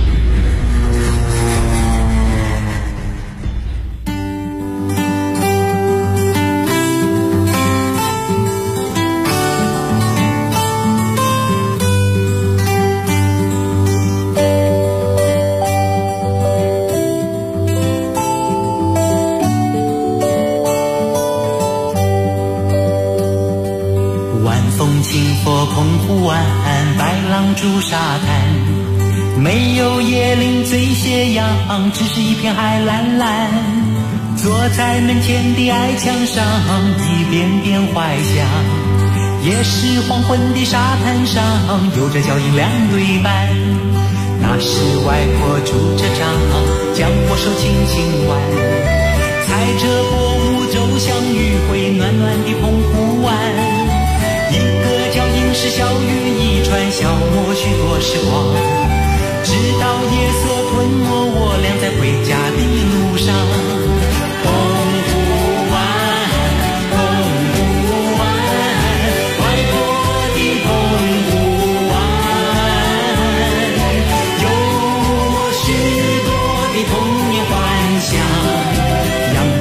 清佛空湖湾，白浪逐沙滩，没有椰林醉斜阳，只是一片海蓝蓝。坐在门前的矮墙上，一遍遍怀想，也是黄昏的沙滩上，有着脚印两对半。那时外婆拄着杖，将我手轻轻挽，踩着薄雾走向余晖暖暖的澎湖湾。一个脚印是小雨一串，消磨许多时光，直到夜色吞没我俩在回家的路上。澎湖湾，澎湖湾，外婆的澎湖湾，有我许多的童年幻想。阳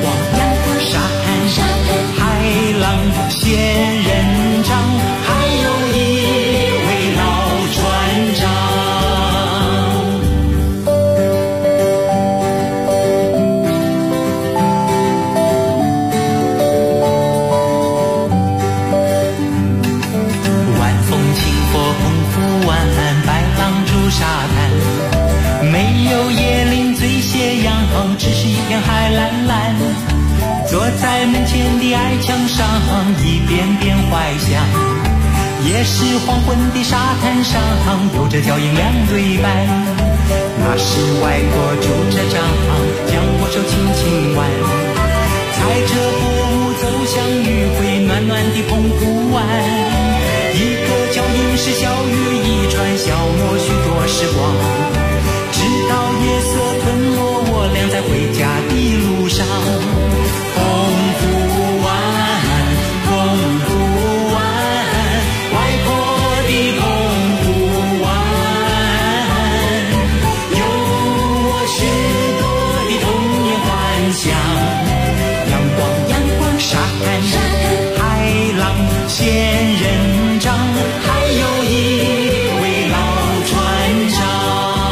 只是一片海蓝蓝。坐在门前的矮墙上，一遍遍怀想。也是黄昏的沙滩上，有着脚印两对白。那时外婆拄着杖，将我手轻轻挽，踩着薄雾走向余晖暖暖的澎湖湾。一个脚印是小雨一串，消磨许多时光，直到夜色吞没我俩在回家的路上。澎湖湾，澎湖湾，外婆的澎湖湾，有我许多的童年幻想。阳光，阳光，沙滩，海浪，仙人掌，还有一位老船长。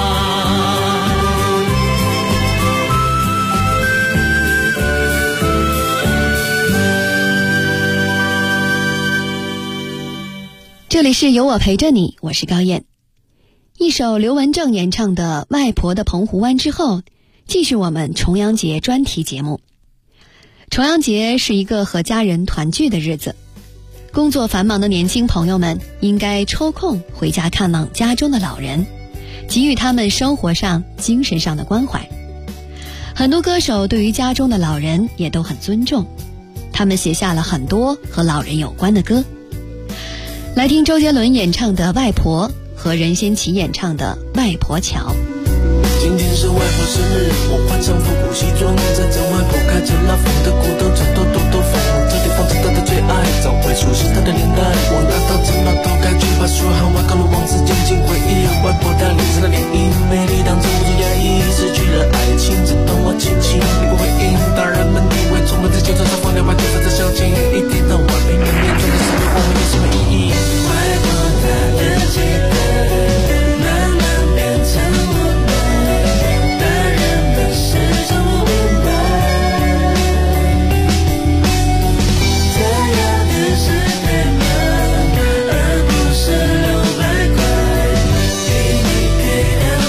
这里是有我陪着你，我是高燕。一首刘文正演唱的《外婆的澎湖湾》之后，继续我们重阳节专题节目。重阳节是一个和家人团聚的日子，工作繁忙的年轻朋友们应该抽空回家看望家中的老人，给予他们生活上、精神上的关怀。很多歌手对于家中的老人也都很尊重，他们写下了很多和老人有关的歌。来听周杰伦演唱的《外婆》和任贤齐演唱的《外婆桥》。 今天是外婆生日，我换上复古西装，载着外婆开着拉风的古董车，兜兜兜风，这地方是她的最爱，找回熟悉她的年代。往大道城那头开去，把说好外公路往事渐渐回忆，外婆带脸上的涟漪，美丽当中不压抑，失去了爱情，只懂我亲情，你不回应，大人们以为充满着节奏上放两百多色的小径，一天到晚拼命面对的生活，我们有什么意义？外婆她的期待慢慢变成我们，大人们始终明白，他要的是陪伴，而不是600块，给你陪到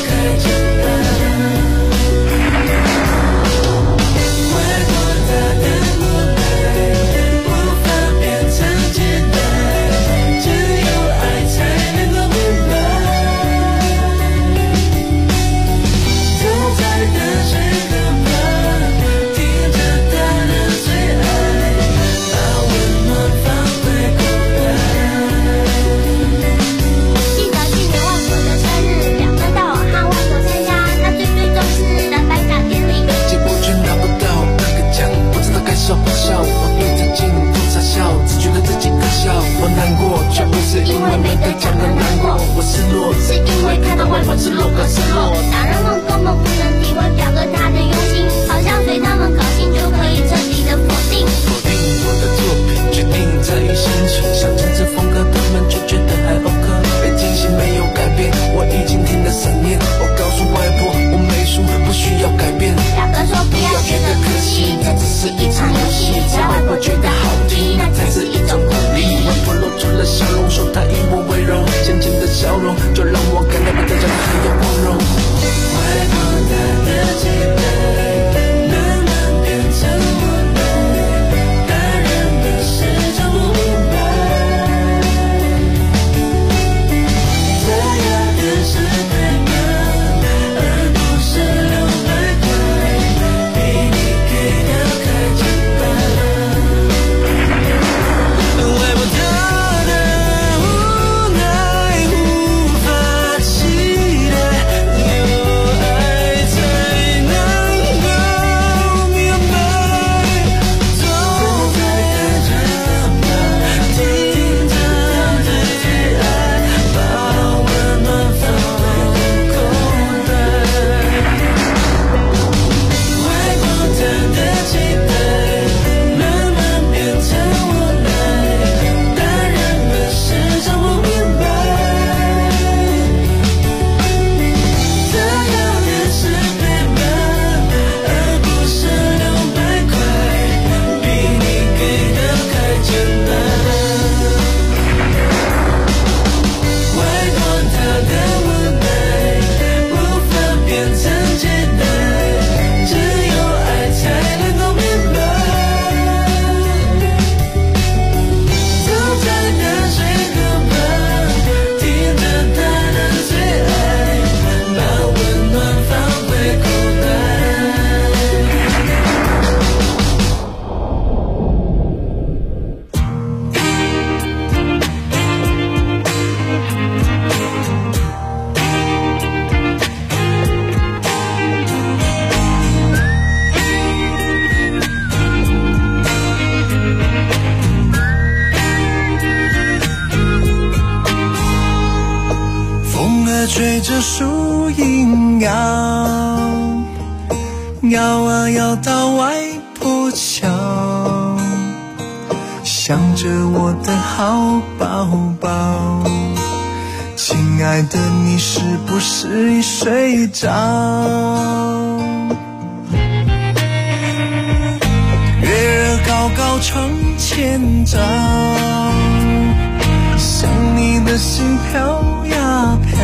着树荫摇，摇啊摇到外婆桥，想着我的好宝宝，亲爱的你是不是已睡着？月儿高高窗前照，想你的心飘呀飘，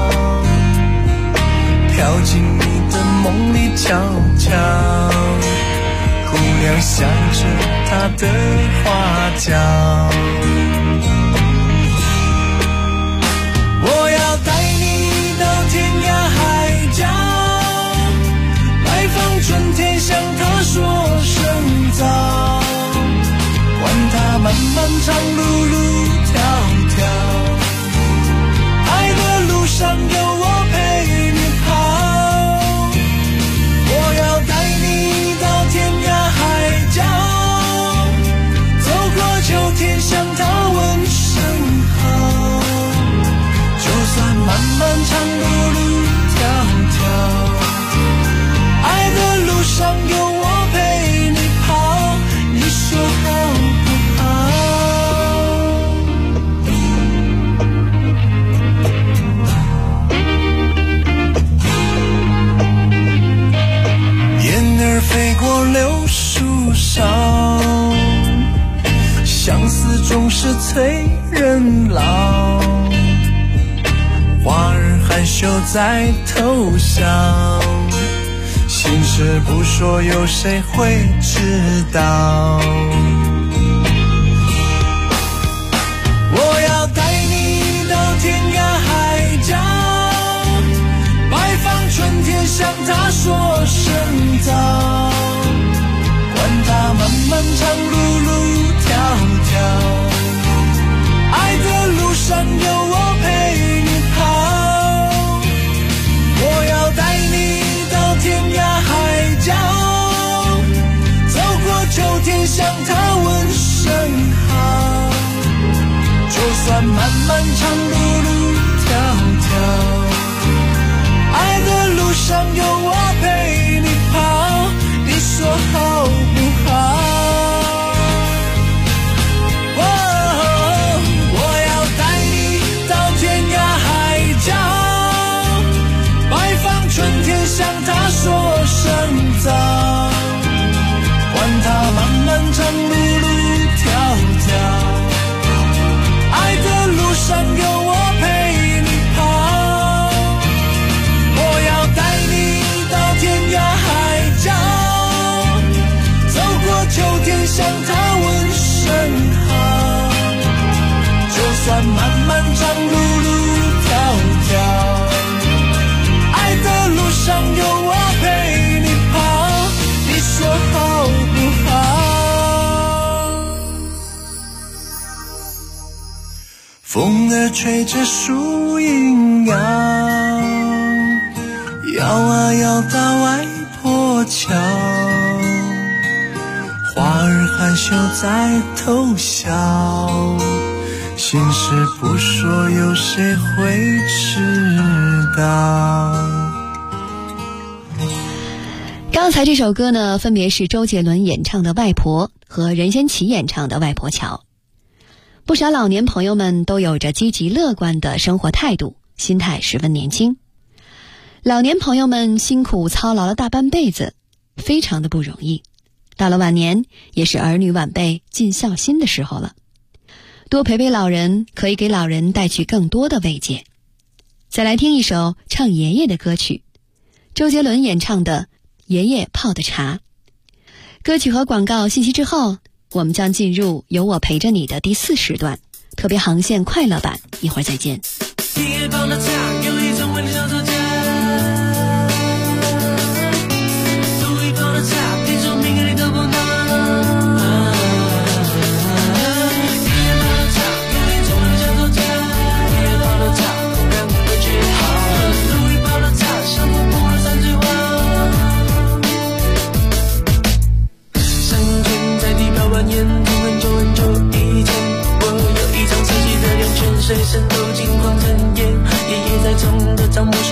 飘进你的梦里悄悄。姑娘想着她的花轿，我要带你到天涯海角，拜访春天向她说声早，管它漫漫长路路迢迢，爱的路上有我陪你跑，我要带你到天涯海角，走过秋天向他问声好，就算漫漫长路路迢迢，爱的路上有我陪你跑，你说好不好？燕儿飞过柳树梢，相思总是催人老，花儿含羞在偷笑，心事不说有谁会知道？我要带你到天涯海角，拜访春天向他说声早，管他漫漫长路路迢迢，爱的路上有我陪你跑，我要带你到天涯海角，走过秋天向他问声好，就算漫漫长路路迢迢，爱的路上有我陪你跑，你说好不好？我要带你到天涯海角，拜访春天向他说声早，管他漫漫长路路迢迢，爱的路上有我陪你跑，我要带你到天涯海角，走过秋天向他问声好，就算漫漫长路路迢迢，爱的路上有我陪你跑，你说好不好？风儿吹着树荫摇，摇啊摇到外婆桥，花儿含羞在偷笑，心事不说有谁会知道？ 刚才这首歌呢，分别是周杰伦演唱的《外婆》和任贤齐演唱的《外婆桥》。不少老年朋友们都有着积极乐观的生活态度，心态十分年轻。老年朋友们辛苦操劳了大半辈子，非常的不容易。到了晚年，也是儿女晚辈尽孝心的时候了。多陪陪老人，可以给老人带去更多的慰藉。再来听一首唱爷爷的歌曲，周杰伦演唱的《爷爷泡的茶》。歌曲和广告信息之后，我们将进入有我陪着你的第4时段，特别航线快乐版，一会儿再见。 爷爷泡的茶有一种味道叫做家，祖爷泡的茶听说名里都不难。爷爷泡的茶有一种味道叫做家，爷爷泡的茶口感味觉好，祖爷泡的茶香喷喷的山水画。山泉在地表蜿蜒，从很久很久以前，我有一张刺激的脸，泉水渗透金黄尘烟，爷爷在种的樟木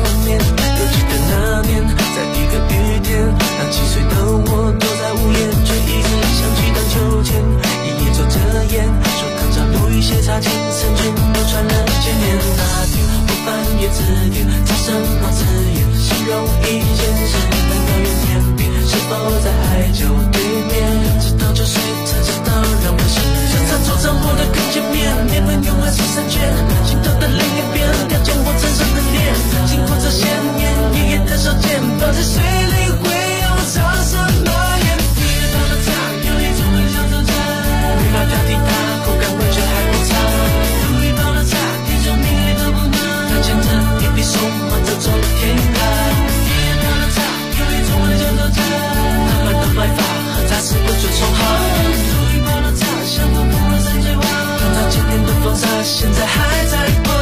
面，犹记得那年，在一个雨天，当7岁的我躲在屋檐，却一直想去荡秋千。爷爷抽着烟，说唐朝有一些差劲，三军都传了千年。那天我翻阅字典，找什么字眼形容一件事？难道远天边？是否在海角对面？直到9岁才知道让我心上场桌上我的跟前面，年轮用来是3圈，心头的另一边，雕像我成熟的脸，经过这些年，爷爷的手剑放在水里会让我插什么眼？你到了茶，有一种很想走茶，没法挑剔它，口感味觉还不差。路易包的茶，听说命里都不难，他牵着一匹松马走走天涯。你到了茶，有一种很想走茶，他们的白发和杂事不准说好。路易包的茶，像我过了3岁娃，看到今天的风沙，现在还在刮。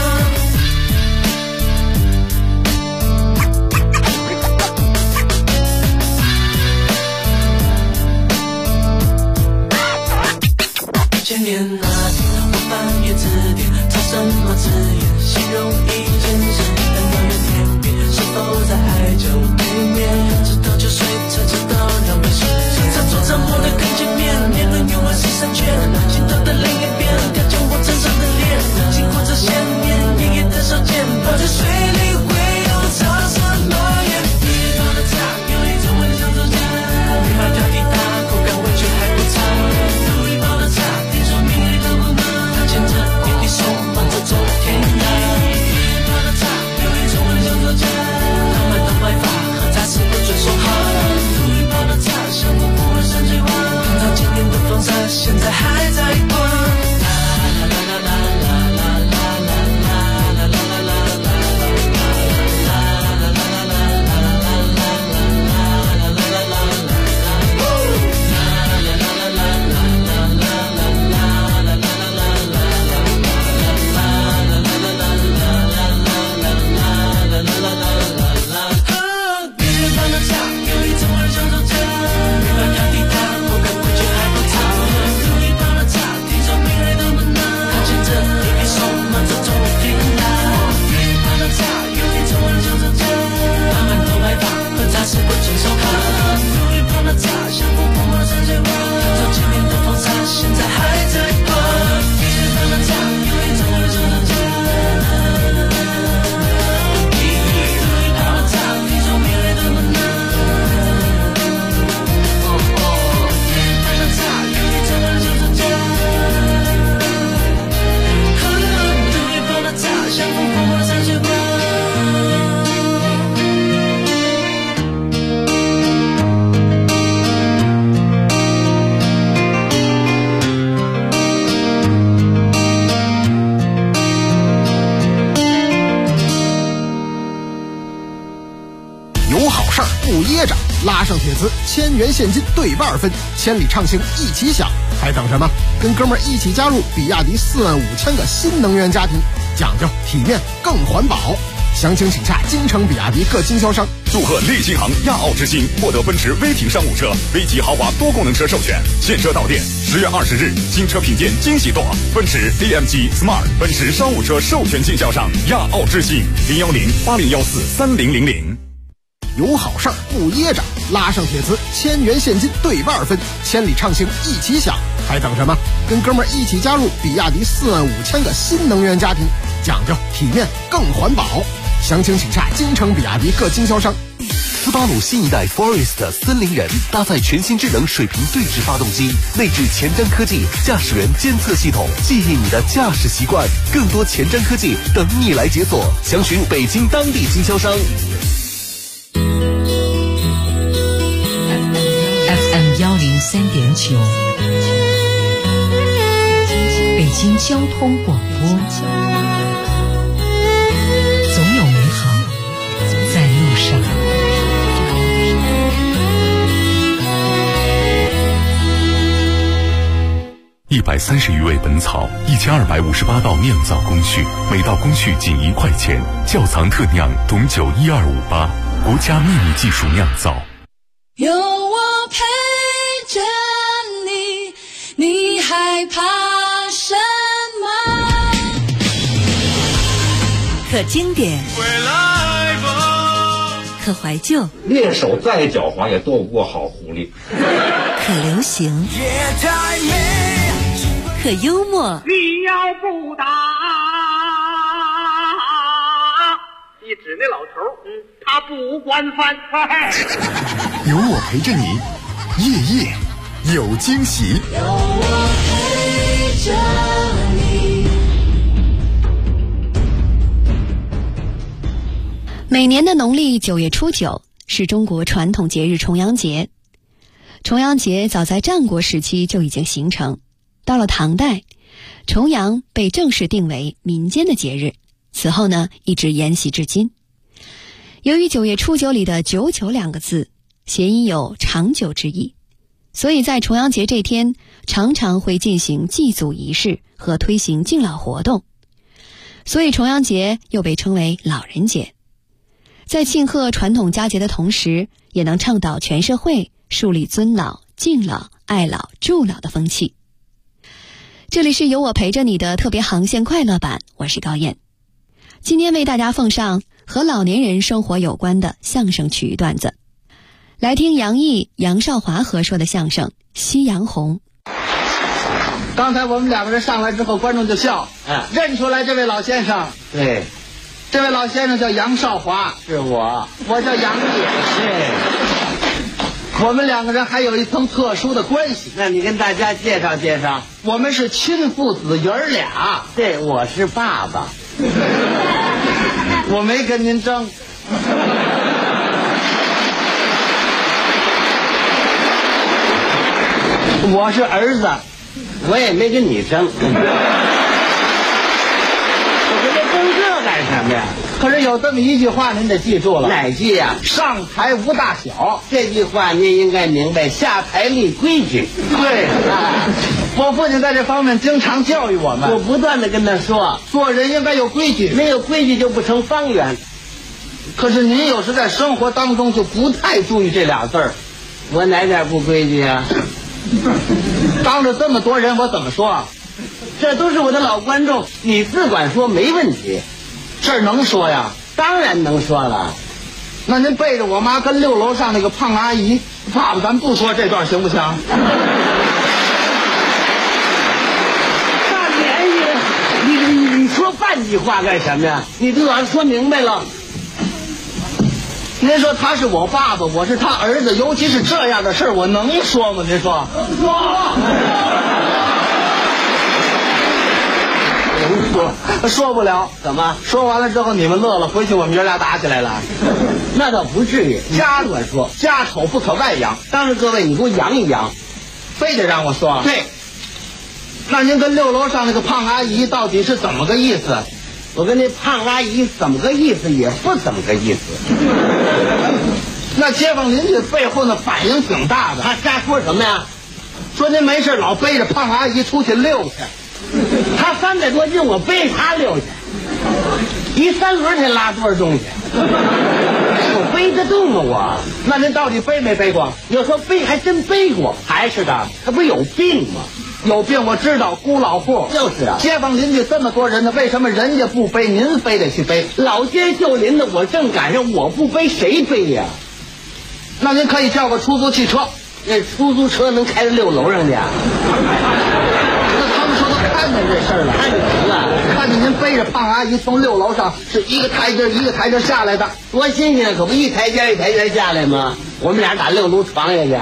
前年那天，我翻阅字典，找什么字眼形容一件事？但遥远天边，是否在海角对面？直到9岁才知道让我心上桌上我的跟前面，年轮用来是3圈，心头的另一边，雕像我成熟的脸，经过这些年，爷爷的手剑泡在水里会让我插什么眼？爷爷泡的茶，有一种很想走茶，没法挑剔它，口感味觉还不差。路易包的茶，听说命里都不难，他牵着一匹松马走走天涯。爷爷泡的茶，有一种很想走茶，他们的白发和杂事不准说好。路易包的茶，像我过了3岁娃，看到今天的风沙，现在还在刮。 拉上铁丝，1000元现金对半分，千里畅行一起享，还等什么？跟哥们儿一起加入比亚迪45000个新能源家庭，讲究体面更环保。详情请洽京城比亚迪各经销商。 祝贺利金行亚奥之星获得奔驰威霆商务车、V级豪华多功能车授权，现车到店。10月20日，新车品鉴惊喜多，奔驰 AMG Smart 奔驰商务车授权经销商亚奥之星，010-8014-3000。 有好事儿不噎着，拉上铁丝，1000元现金对半分，千里畅行一起享，还等什么？跟哥们儿一起加入比亚迪45000个新能源家庭，讲究体面更环保。详情请洽京城比亚迪各经销商。 斯巴鲁新一代 Forest 森林人搭载全新智能水平对置发动机，内置前瞻科技驾驶员监测系统，记忆你的驾驶习惯。更多前瞻科技等你来解锁，详询北京当地经销商。 FM 103.9，北京交通广播，总有美好在路上。 130余味本草，1258道酿造工序，每道工序仅1块钱。窖藏特酿董酒12588，国家秘密技术酿造。 有我陪着你，你害怕什么？ 可经典， 可怀旧， 猎手再狡猾也斗不过好狐狸， 可流行，可幽默。 你要不打，一指那老头，他不惯犯。 有我陪着你，夜夜有惊喜。有我陪着你。 每年的农历9月初9是中国传统节日重阳节。重阳节早在战国时期就已经形成，到了唐代，重阳被正式定为民间的节日，此后呢一直沿袭至今。由于9月初9里的99两个字谐音有长久之意，所以在重阳节这天常常会进行祭祖仪式和推行敬老活动，所以重阳节又被称为老人节。在庆贺传统佳节的同时，也能倡导全社会树立尊老、敬老、爱老、助老的风气。这里是有我陪着你的特别航线快乐版，我是高燕。今天为大家奉上和老年人生活有关的相声曲艺段子，来听杨毅、杨少华合说的相声《夕阳红》。 刚才我们两个人上来之后，观众就笑，认出来这位老先生。 对， 这位老先生叫杨少华， 是我叫杨毅。 是， 我们两个人还有一层特殊的关系。 那你跟大家介绍介绍。 我们是亲父子爷儿俩。 对，我是爸爸。 我没跟您争。我是儿子， 我也没跟你争。我跟他争这干什么呀？ 可是有这么一句话您得记住了。 哪句呀？ 上台无大小。 这句话您应该明白，下台立规矩。 对，我父亲在这方面经常教育我们。 我不断的跟他说， 做人应该有规矩， 没有规矩就不成方圆。 可是您有时在生活当中就不太注意这俩字儿。 我哪点不规矩啊？ 当着这么多人我怎么说？ 这都是我的老观众，你自管说没问题。 这能说呀？ 当然能说了。 那您背着我妈跟6楼上那个胖阿姨，爸爸咱不说这段行不行？ 大年纪，你说半句话干什么呀？你都让说明白了。 您说他是我爸爸，我是他儿子，尤其是这样的事儿，我能说吗？您说？说不了。 怎么？ 说完了之后你们乐了，回去我们爷俩打起来了。 那倒不至于，家乱说， 家丑不可外扬。 当着各位，你给我扬一扬， 非得让我说？ 对。 那您跟6楼上那个胖阿姨到底是怎么个意思？ 我跟那胖阿姨怎么个意思也不怎么个意思。 那街坊邻居背后的反应挺大的。 他瞎说什么呀？ 说您没事老背着胖阿姨出去溜去。 他300多斤，我背他溜去，一3轮才拉多少东西？我背得动吗？我？ 那您到底背没背过？ 要说背还真背过。 还是的， 他不有病吗？ 有病我知道，孤老户。 就是啊， 街坊邻居这么多人呢，为什么人家不背，您非得去背？ 老街旧邻的，我正赶上，我不背谁背呀？ 那您可以叫个出租汽车。 那出租车能开到6楼上去啊？ 那他们说都看见这事儿了， 看见什么了？ 看见您背着胖阿姨从6楼上是一个台阶一个台阶下来的， 多新鲜！可不一台阶一台阶下来吗？我们俩打6楼床下去。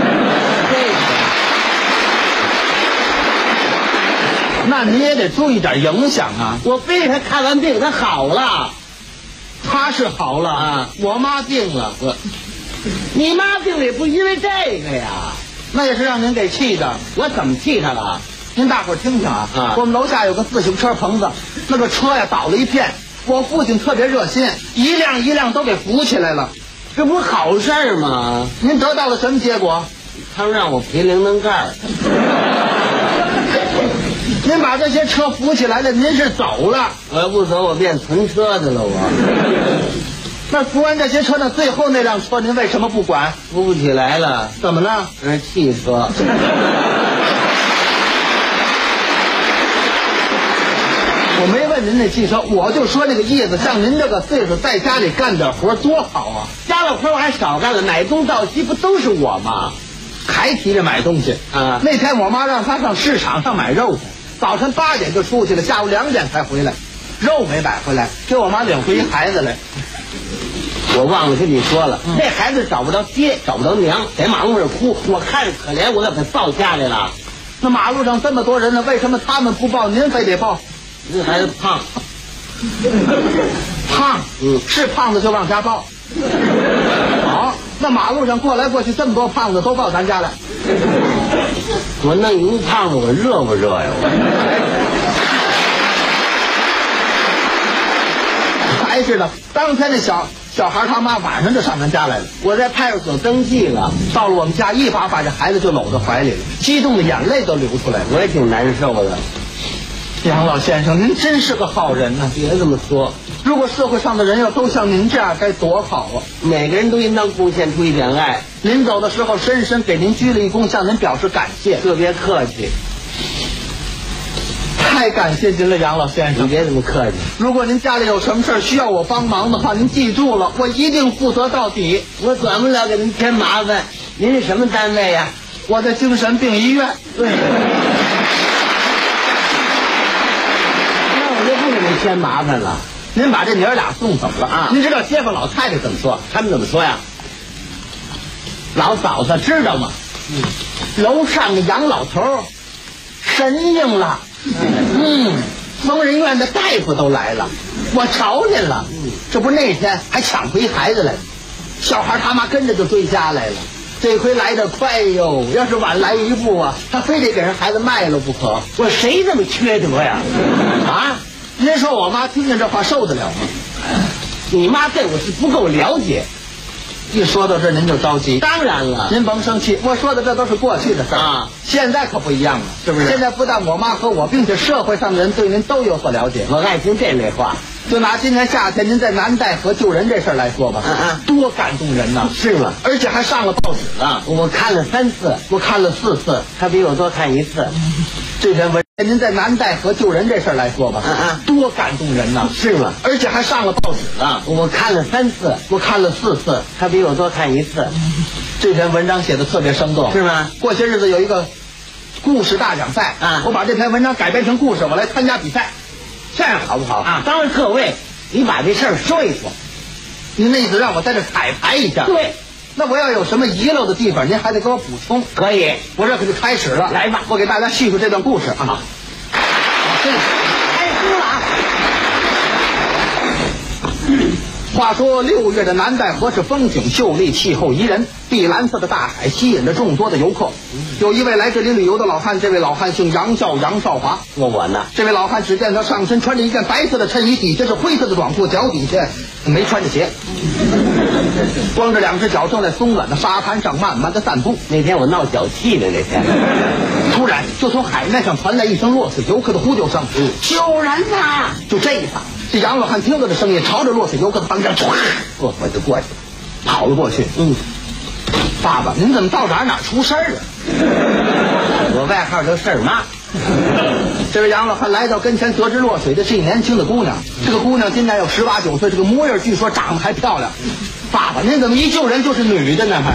那你也得注意点影响啊！ 我背着他看完病，他好了， 他是好了啊。 我妈病了， 你妈病了也不因为这个呀， 那也是让您给气的。 我怎么气他了？ 您大伙儿听听啊！我们楼下有个自行车棚子，那个车呀倒了一片，我父亲特别热心，一辆一辆都给扶起来了， 这不好事吗？ 您得到了什么结果？ 他们让我赔铃铛盖儿。 您把这些车扶起来了，您是走了。 我要不走，我变存车的了。我那扶完这些车呢？最后那辆车您为什么不管？ 扶不起来了。 怎么了？ 那是汽车。 我没问您那汽车，我就说那个意思。像您这个岁数，在家里干点活多好啊！ 家家了活我还少干了，买东到西不都是我吗？ 还提着买东西啊！那天我妈让他上市场上买肉去，早晨8点就出去了，下午2点才回来，肉没买回来，给我妈领回一孩子来。 我忘了跟你说了，这孩子找不着爹，找不着娘，在马路上哭，我看着可怜，我给他抱家来了。 那马路上这么多人呢，为什么他们不抱，您非得抱？ 这孩子胖， 胖，是胖子就往家抱。好，那马路上过来过去这么多胖子都抱咱家来， 我弄一个胖子，我热不热呀？ 还是的，当天那小孩他妈晚上就上咱家来了，我在派出所登记了，到了我们家一把这孩子就搂在怀里了，激动的眼泪都流出来了， 我也挺难受的。 杨老先生，您真是个好人呐！ 别这么说， 如果社会上的人要都像您这样，该多好啊！ 每个人都应当贡献出一点爱。 临走的时候，深深给您鞠了一躬，向您表示感谢。 特别客气， 太感谢您了，杨老先生。 你别这么客气。 如果您家里有什么事需要我帮忙的话，您记住了，我一定负责到底。 我管不了给您添麻烦。您是什么单位呀？ 我在精神病医院。 对。那我就不给您添麻烦了。 您把这娘俩送走了啊？您知道街坊老太太怎么说？ 他们怎么说呀？ 老嫂子知道吗？楼上的杨老头神应了。疯人院的大夫都来了，我瞧见了。这不那天还抢回孩子来了，小孩他妈跟着就追家来了。这回来得快哟，要是晚来一步啊，他非得给人孩子卖了不可。 我谁这么缺德呀？ 啊！您说我妈听见这话受得了吗？ 你妈对我是不够了解。 一说到这儿您就着急。 当然了， 您甭生气，我说的这都是过去的事啊，现在可不一样了， 是不是？ 现在不但我妈和我，并且社会上的人对您都有所了解。 我爱听这类话。 就拿今年夏天您在南戴河救人这事儿来说吧，多感动人呐！ 是吗？ 而且还上了报纸了。 我看了3次， 我看了4次， 他比我多看1次。 这篇文您在南戴河救人这事儿来说吧，多感动人呐！ 是吗？ 而且还上了报纸了。 我看了3次， 我看了4次， 他比我多看1次。 这篇文章写的特别生动， 是吗？ 过些日子有一个故事大奖赛我把这篇文章改编成故事，我来参加比赛， 这样好不好啊？ 当然各位，你把这事儿说一说。 您的意思让我在这彩排一下？ 对。 那我要有什么遗漏的地方，您还得给我补充。 可以， 我这可就开始了。 来吧， 我给大家叙述这段故事啊。 开书了啊！ 话说6月的南戴河是风景秀丽，气候宜人，碧蓝色的大海吸引着众多的游客。有一位来这里旅游的老汉，这位老汉姓杨，叫杨少华。 我呢？ 这位老汉只见他上身穿着一件白色的衬衣，底下是灰色的短裤，脚底下没穿着鞋，光着2只脚，正在松软的沙滩上慢慢的散步。 那天我闹脚气呢，那天突然就从海面上传来一声落水游客的呼救声：“救人呐！”就这一下，这杨老汉听到的声音，朝着落水游客的方向，我就过去了，跑了过去。爸爸，您怎么到哪出事儿啊？ 我外号叫事儿妈。 这位杨老汉来到跟前，得知落水的是一年轻的姑娘。这个姑娘今年有18、19岁，这个模样据说长得还漂亮。爸爸，您怎么一救人就是女的呢？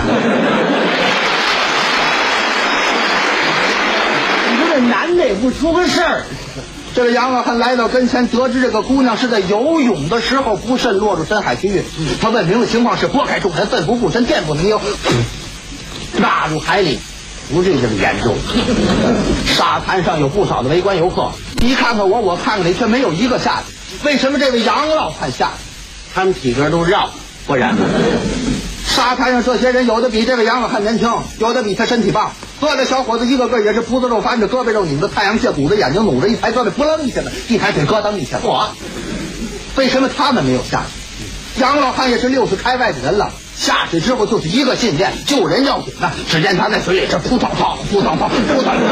你说这男的也不出个事儿。 这个杨老汉来到跟前，得知这个姑娘是在游泳的时候不慎落入深海区域。他问明了情况是拨开众人，奋不顾身，健步能游，踏入海里。 不是这么严重。 沙滩上有不少的围观游客，你看看我，我看看你，却没有一个下去。为什么这位杨老汉下去？ 他们体格都绕，不然呢？ 沙滩上这些人，有的比这位杨老汉年轻，有的比他身体棒。喝的小伙子一个个也是胡子肉翻着，胳膊肉拧着，太阳穴鼓着，眼睛努着，一抬胳膊扑棱一下子，一抬腿咯噔一下子。为什么他们没有下去？杨老汉也是60开外的人了，下水之后就是一个信念，救人要紧呐。只见他在水里这扑腾泡，扑腾泡，扑腾泡。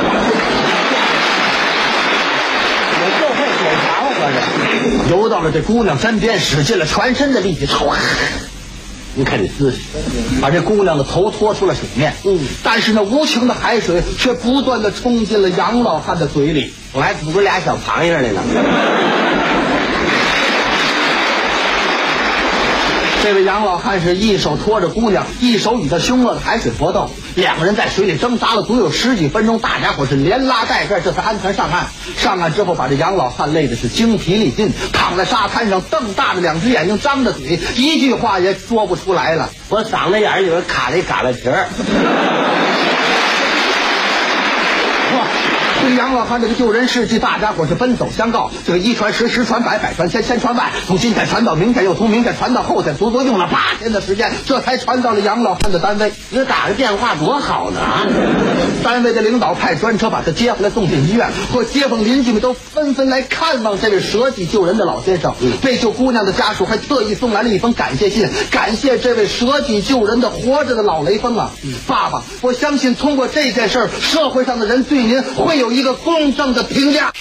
我就会水瓢，合着游到了这姑娘身边，使尽了全身的力气， 你看这姿势， 把这姑娘的头拖出了水面。但是那无情的海水却不断的冲进了杨老汉的嘴里。 我还捕出俩小螃蟹来呢。 这位杨老汉是一手拖着姑娘，一手与她凶恶的海水搏斗，两个人在水里挣扎了足有10几分钟，大家伙是连拉带拽，这才安全上岸。上岸之后，把这杨老汉累的是精疲力尽，躺在沙滩上，瞪大着2只眼睛，张着嘴，一句话也说不出来了。 我嗓子眼里边卡了一嘎巴皮儿。 这个杨老汉这个救人事迹，大家伙是奔走相告，这个1传10，10传100，100传千，1000传万，从今天传到明天，又从明天传到后天，足足用了8天的时间，这才传到了杨老汉的单位。 你打个电话多好呢啊！ 单位的领导派专车把他接回来送进医院，和街坊邻居们都纷纷来看望这位舍己救人的老先生。被救姑娘的家属还特意送来了一封感谢信，感谢这位舍己救人的活着的老雷锋啊！爸爸，我相信通过这件事，社会上的人对您会有一个公正的评价。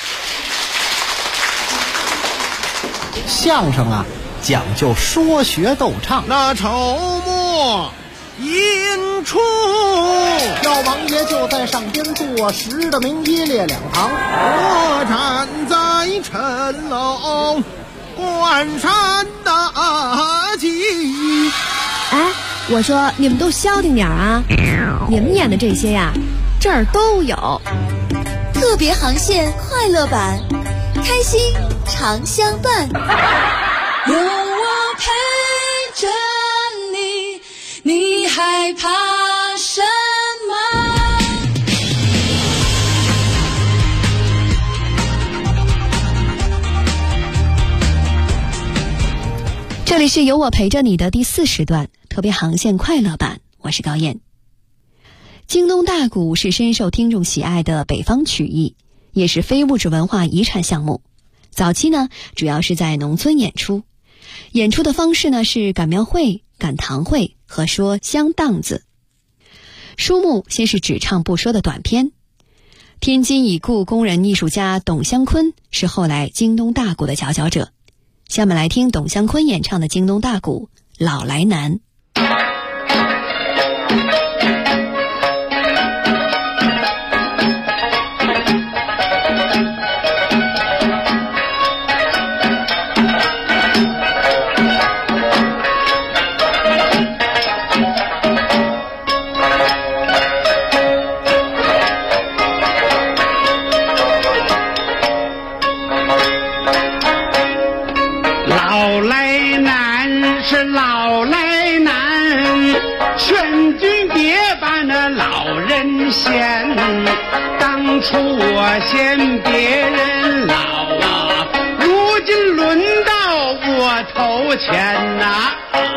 相声啊，讲究说学逗唱。 那筹末引出， 药王爷就在上边坐实的明一列2旁， 我站在城楼观山大吉。 哎，我说你们都消停点啊！你们演的这些呀，这儿都有。 特别航线快乐版，开心常相伴，有我陪着你，你害怕什么？ 这里是有我陪着你的第4时段，特别航线快乐版，我是高燕。京东大鼓是深受听众喜爱的北方曲艺，也是非物质文化遗产项目。早期呢，主要是在农村演出，演出的方式呢是赶庙会、赶堂会和说香档子。书目先是只唱不说的短篇。天津已故工人艺术家董湘坤是后来京东大鼓的佼佼者。下面来听董湘坤演唱的京东大鼓《老来难》。 当初我嫌别人老啊，如今轮到我头前呐。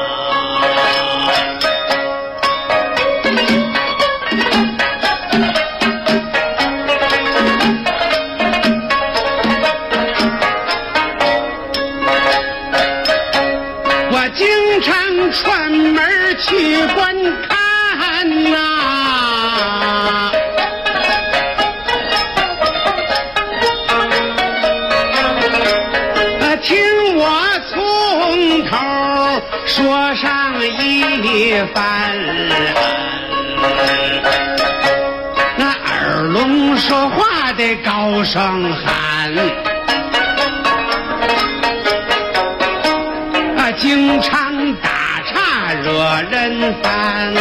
我经常串门去观看呐。说上一番，那耳聋说话的高声喊，经常打岔惹人烦，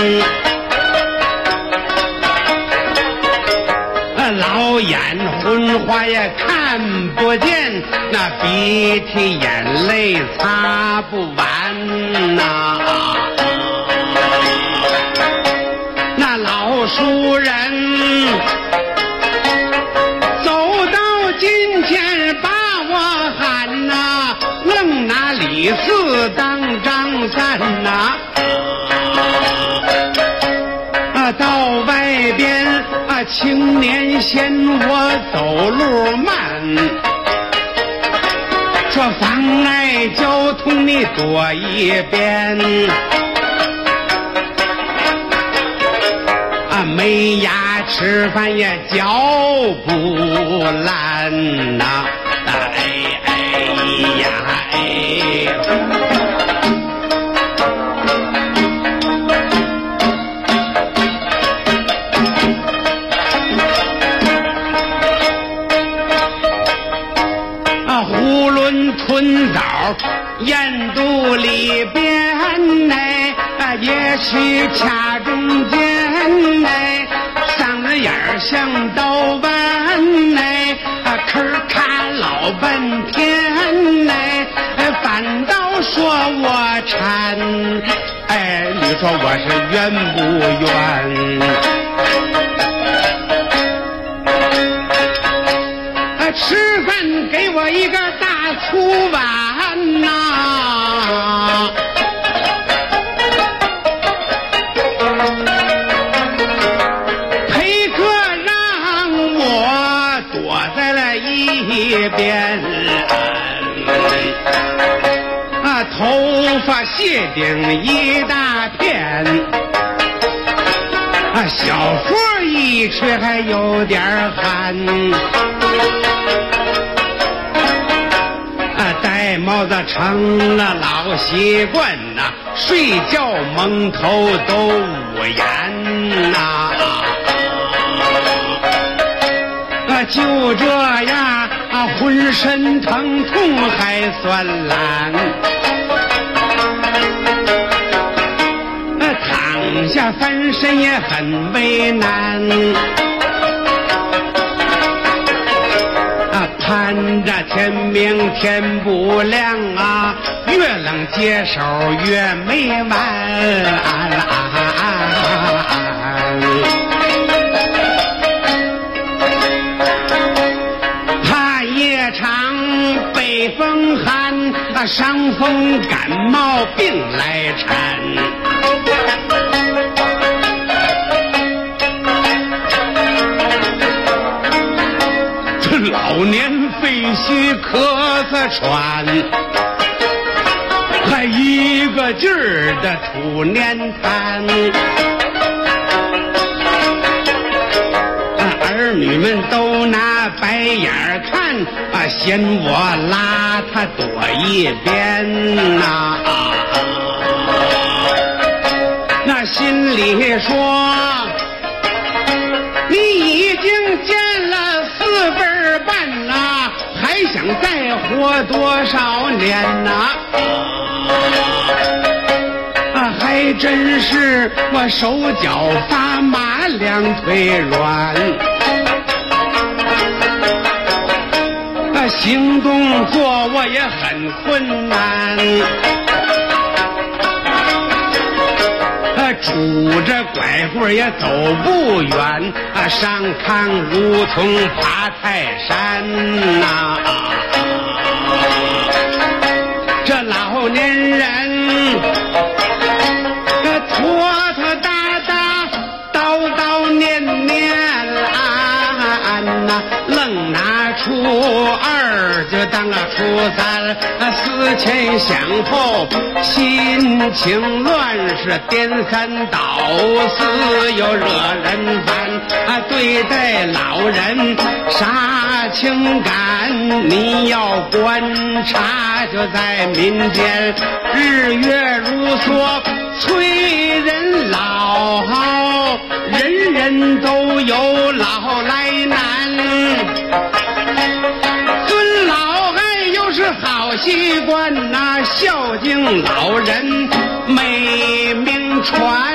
老眼昏花也看不见，那鼻涕眼泪擦不完呐。那老熟人走到近前把我喊呐，愣拿李四当张三呐。到外边青年嫌我走路慢，说妨碍交通你躲一边，没牙吃饭也嚼不烂呐，哎呀哎。囫囵吞枣咽肚里边， 哎，也去掐中间哎，嗓子眼儿像刀弯哎，吭咔老半天哎，反倒说我馋，哎，你说我是冤不冤？吃饭给我一个大粗碗呐，陪客让我躲在了一边，头发谢顶一大片，小风一吹还有点寒，戴帽子成了老习惯呐，睡觉蒙头都捂严呐，就这样浑身疼痛还算懒，躺下翻身也很为难，盼着天明天不亮啊，越冷接手越没完，怕夜长北风寒，伤风感冒病来缠，老年肺虚咳嗽喘，还一个劲儿的吐粘痰，儿女们都拿白眼看，嫌我邋遢躲一边呐，那心里说你已经见了4辈半呐，还想再活多少年呐？还真是我手脚发麻，两腿软，行动做我也很困难，拄着拐棍也走不远，上炕如同爬泰山呐，这老年人拖拖搭搭叨叨念念愣拿初2就当了初3，思前想后心情乱，是颠三倒四又惹人烦，对待老人啥情感你要观察，就在民间日月如梭催人老，人人都有老来难，尊老爱幼是好习惯呐，孝敬老人美名传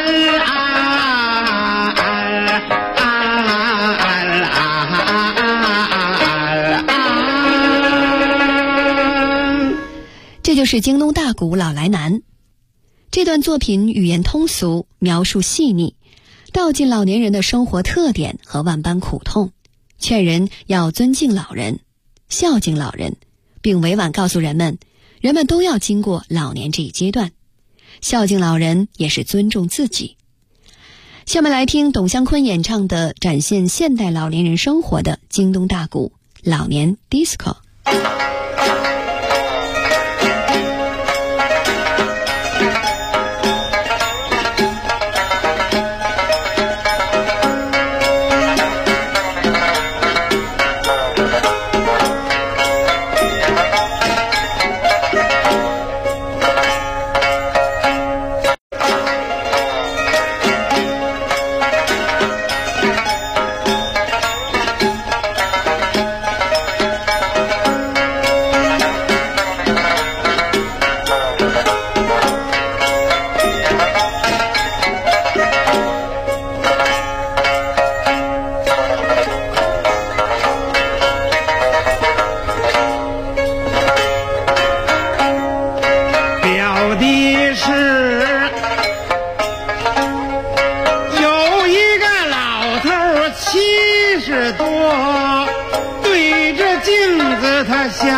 这就是京东大鼓老来难。这段作品语言通俗，描述细腻，道尽老年人的生活特点和万般苦痛，劝人要尊敬老人，孝敬老人，并委婉告诉人们都要经过老年这一阶段，孝敬老人也是尊重自己。下面来听董湘坤演唱的展现现代老年人生活的京东大鼓老年 disco。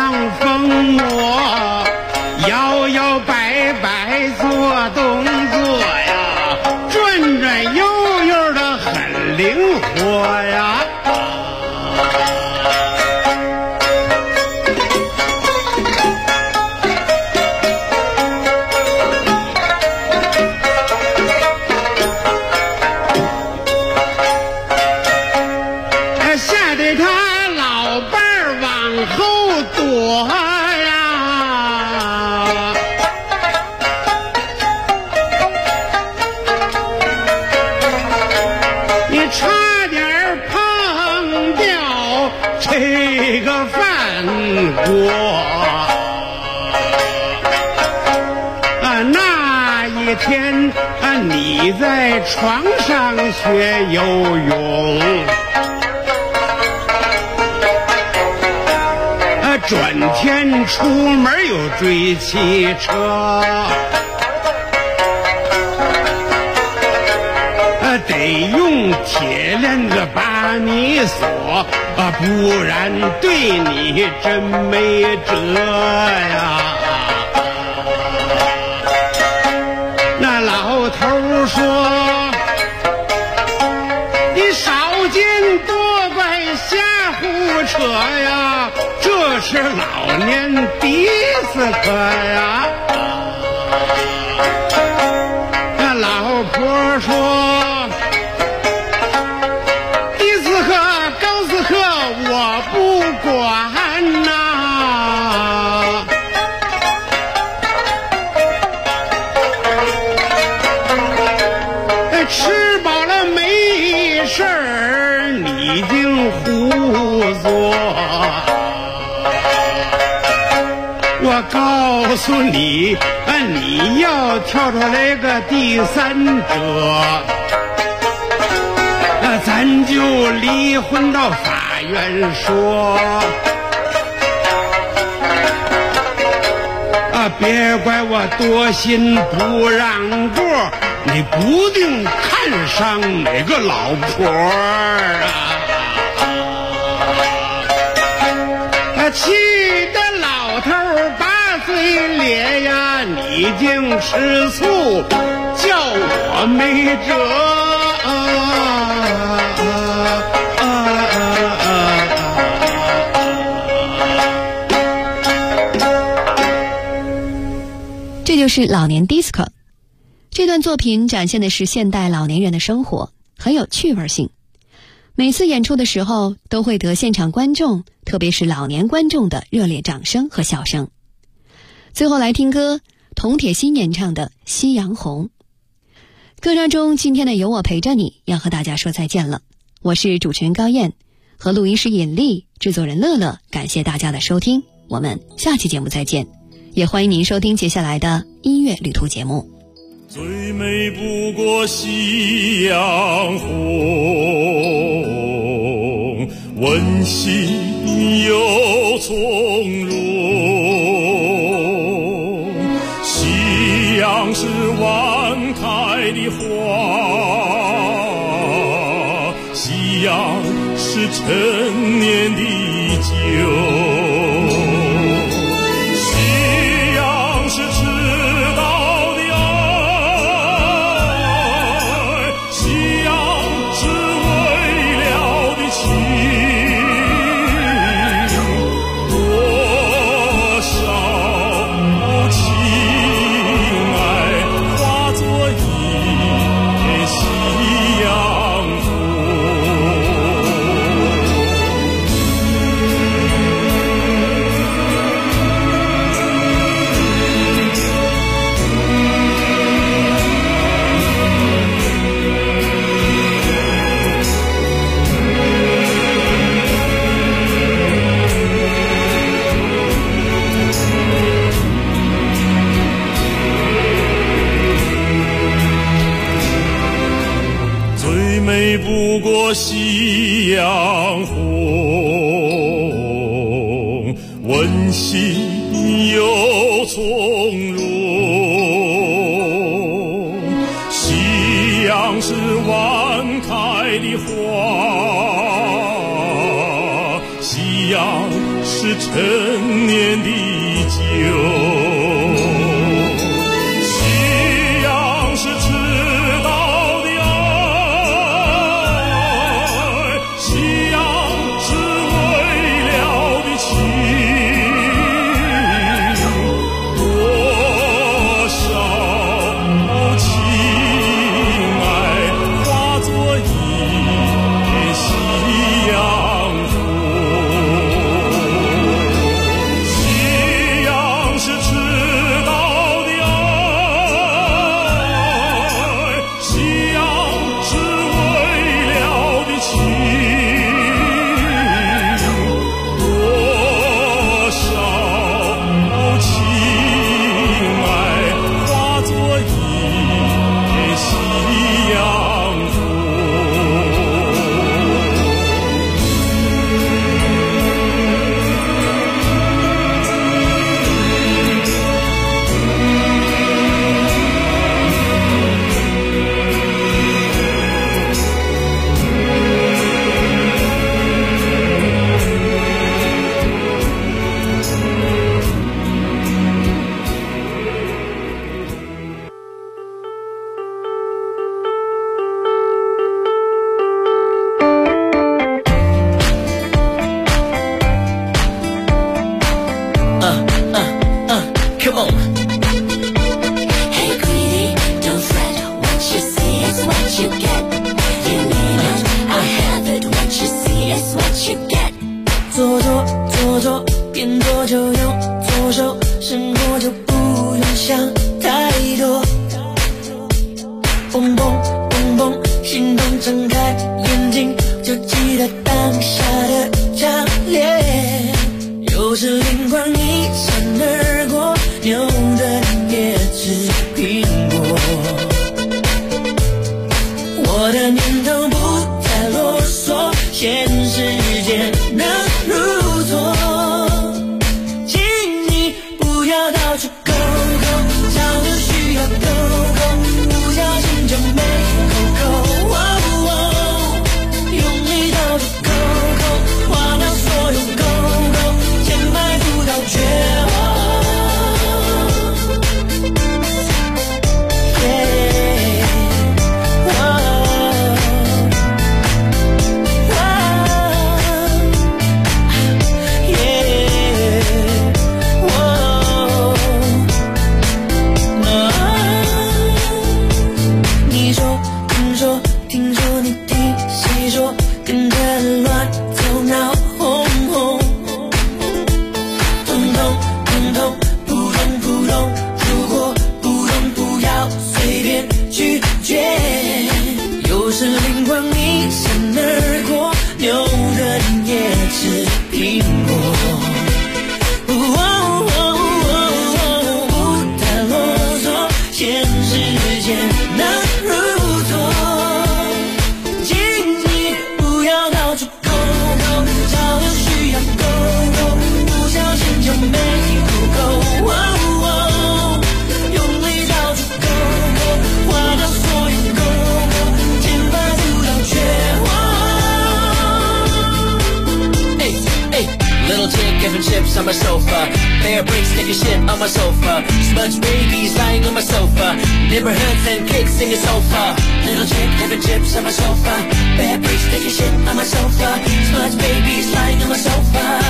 望风魔，摇摇摆摆做动作呀，转转悠悠的很灵活呀。吓得他老伴儿往后躲呀，你差点碰掉这个饭锅啊！那一天啊，你在床上学游泳，转天出门又追汽车，得用铁链子把你锁，不然对你真没辙呀。那老头说，你少见多怪瞎胡扯呀，这是老年迪斯科呀。那老婆说，迪斯科高斯科我不管呐，吃饱了没事儿你净胡做，我告诉你，你要跳出来个第三者，咱就离婚到法院说。别怪我多心不让过，你不定看上哪个老婆啊！气得老头把嘴咧呀，你净吃醋，叫我没辙。 这就是老年 disco。 这段作品展现的是现代老年人的生活，很有趣味性。每次演出的时候都会得现场观众，特别是老年观众的热烈掌声和笑声。最后来听歌，童铁心演唱的《夕阳红》。歌声中今天的有我陪着你要和大家说再见了，我是主持人高燕，和录音师尹丽，制作人乐乐，感谢大家的收听，我们下期节目再见，也欢迎您收听接下来的音乐旅途节目。 最美不过夕阳红，温馨又从容。夕阳是晚开的花，夕阳是陈年的酒。不过夕阳红，温馨又从容。夕阳是晚开的花，夕阳是陈年的酒，夕阳是迟到的爱，夕阳是未了的情，多少情爱化作一片夕阳红。夕阳是迟到的爱，夕阳是未了的情，多少情爱化作一片夕阳红。 Come on. Hey, greedy, don't fret. What you see is what you get. You need it, I have it. What you see is what you get. 做做，边做就用左手，生活就不用想太多。蹦蹦蹦蹦，心动睁开眼睛，就记得当下的强烈。有时灵光一闪而过，牛人也吃苹果。我的念头不再啰嗦，现实间能如昨。请你不要到处勾勾，早就需要勾勾，不小心就没勾勾。用力到处勾勾，花掉所有勾勾，钱买不到绝望。听说你听谁说，跟着乱头脑哄哄，通通扑通扑通，如果不懂不要随便拒绝。有时灵光一闪而过，牛人也吃苹果。不太啰嗦，现实间能如昨。没够够，用力到处勾勾，花掉所有勾勾，钱买不到绝望。 Little chick giving chips on my sofa. Bear bricks taking shit on my sofa. Smudge babies lying on my sofa. Neighborhoods and kids singing sofa. Little chick giving chips on my sofa. Bear bricks taking shit on my sofa. Smudge babies lying on my sofa.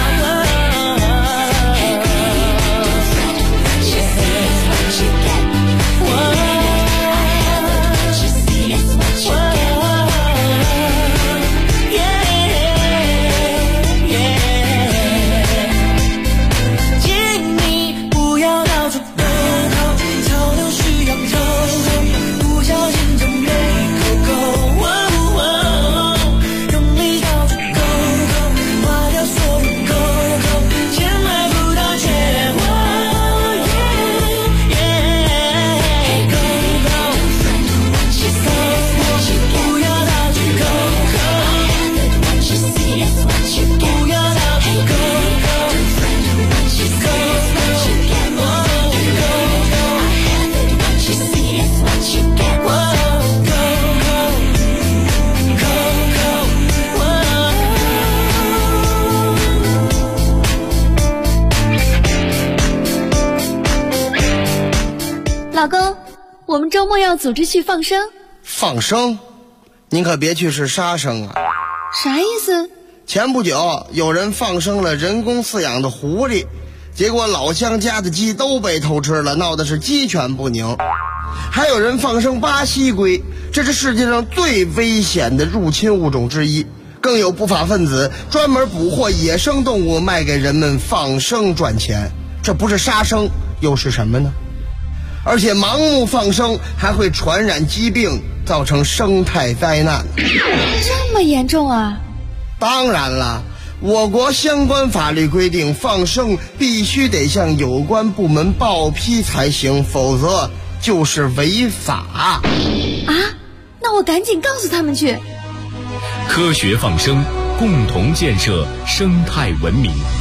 们周末要组织去放生。 放生？您可别去是杀生啊！ 啥意思？ 前不久有人放生了人工饲养的狐狸，结果老乡家的鸡都被偷吃了，闹得是鸡犬不宁。还有人放生巴西龟，这是世界上最危险的入侵物种之一。更有不法分子专门捕获野生动物卖给人们放生赚钱，这不是杀生又是什么呢？而且盲目放生还会传染疾病，造成生态灾难。 这么严重啊？ 当然了，我国相关法律规定，放生必须得向有关部门报批才行，否则就是违法。 啊？那我赶紧告诉他们去。 科学放生，共同建设生态文明。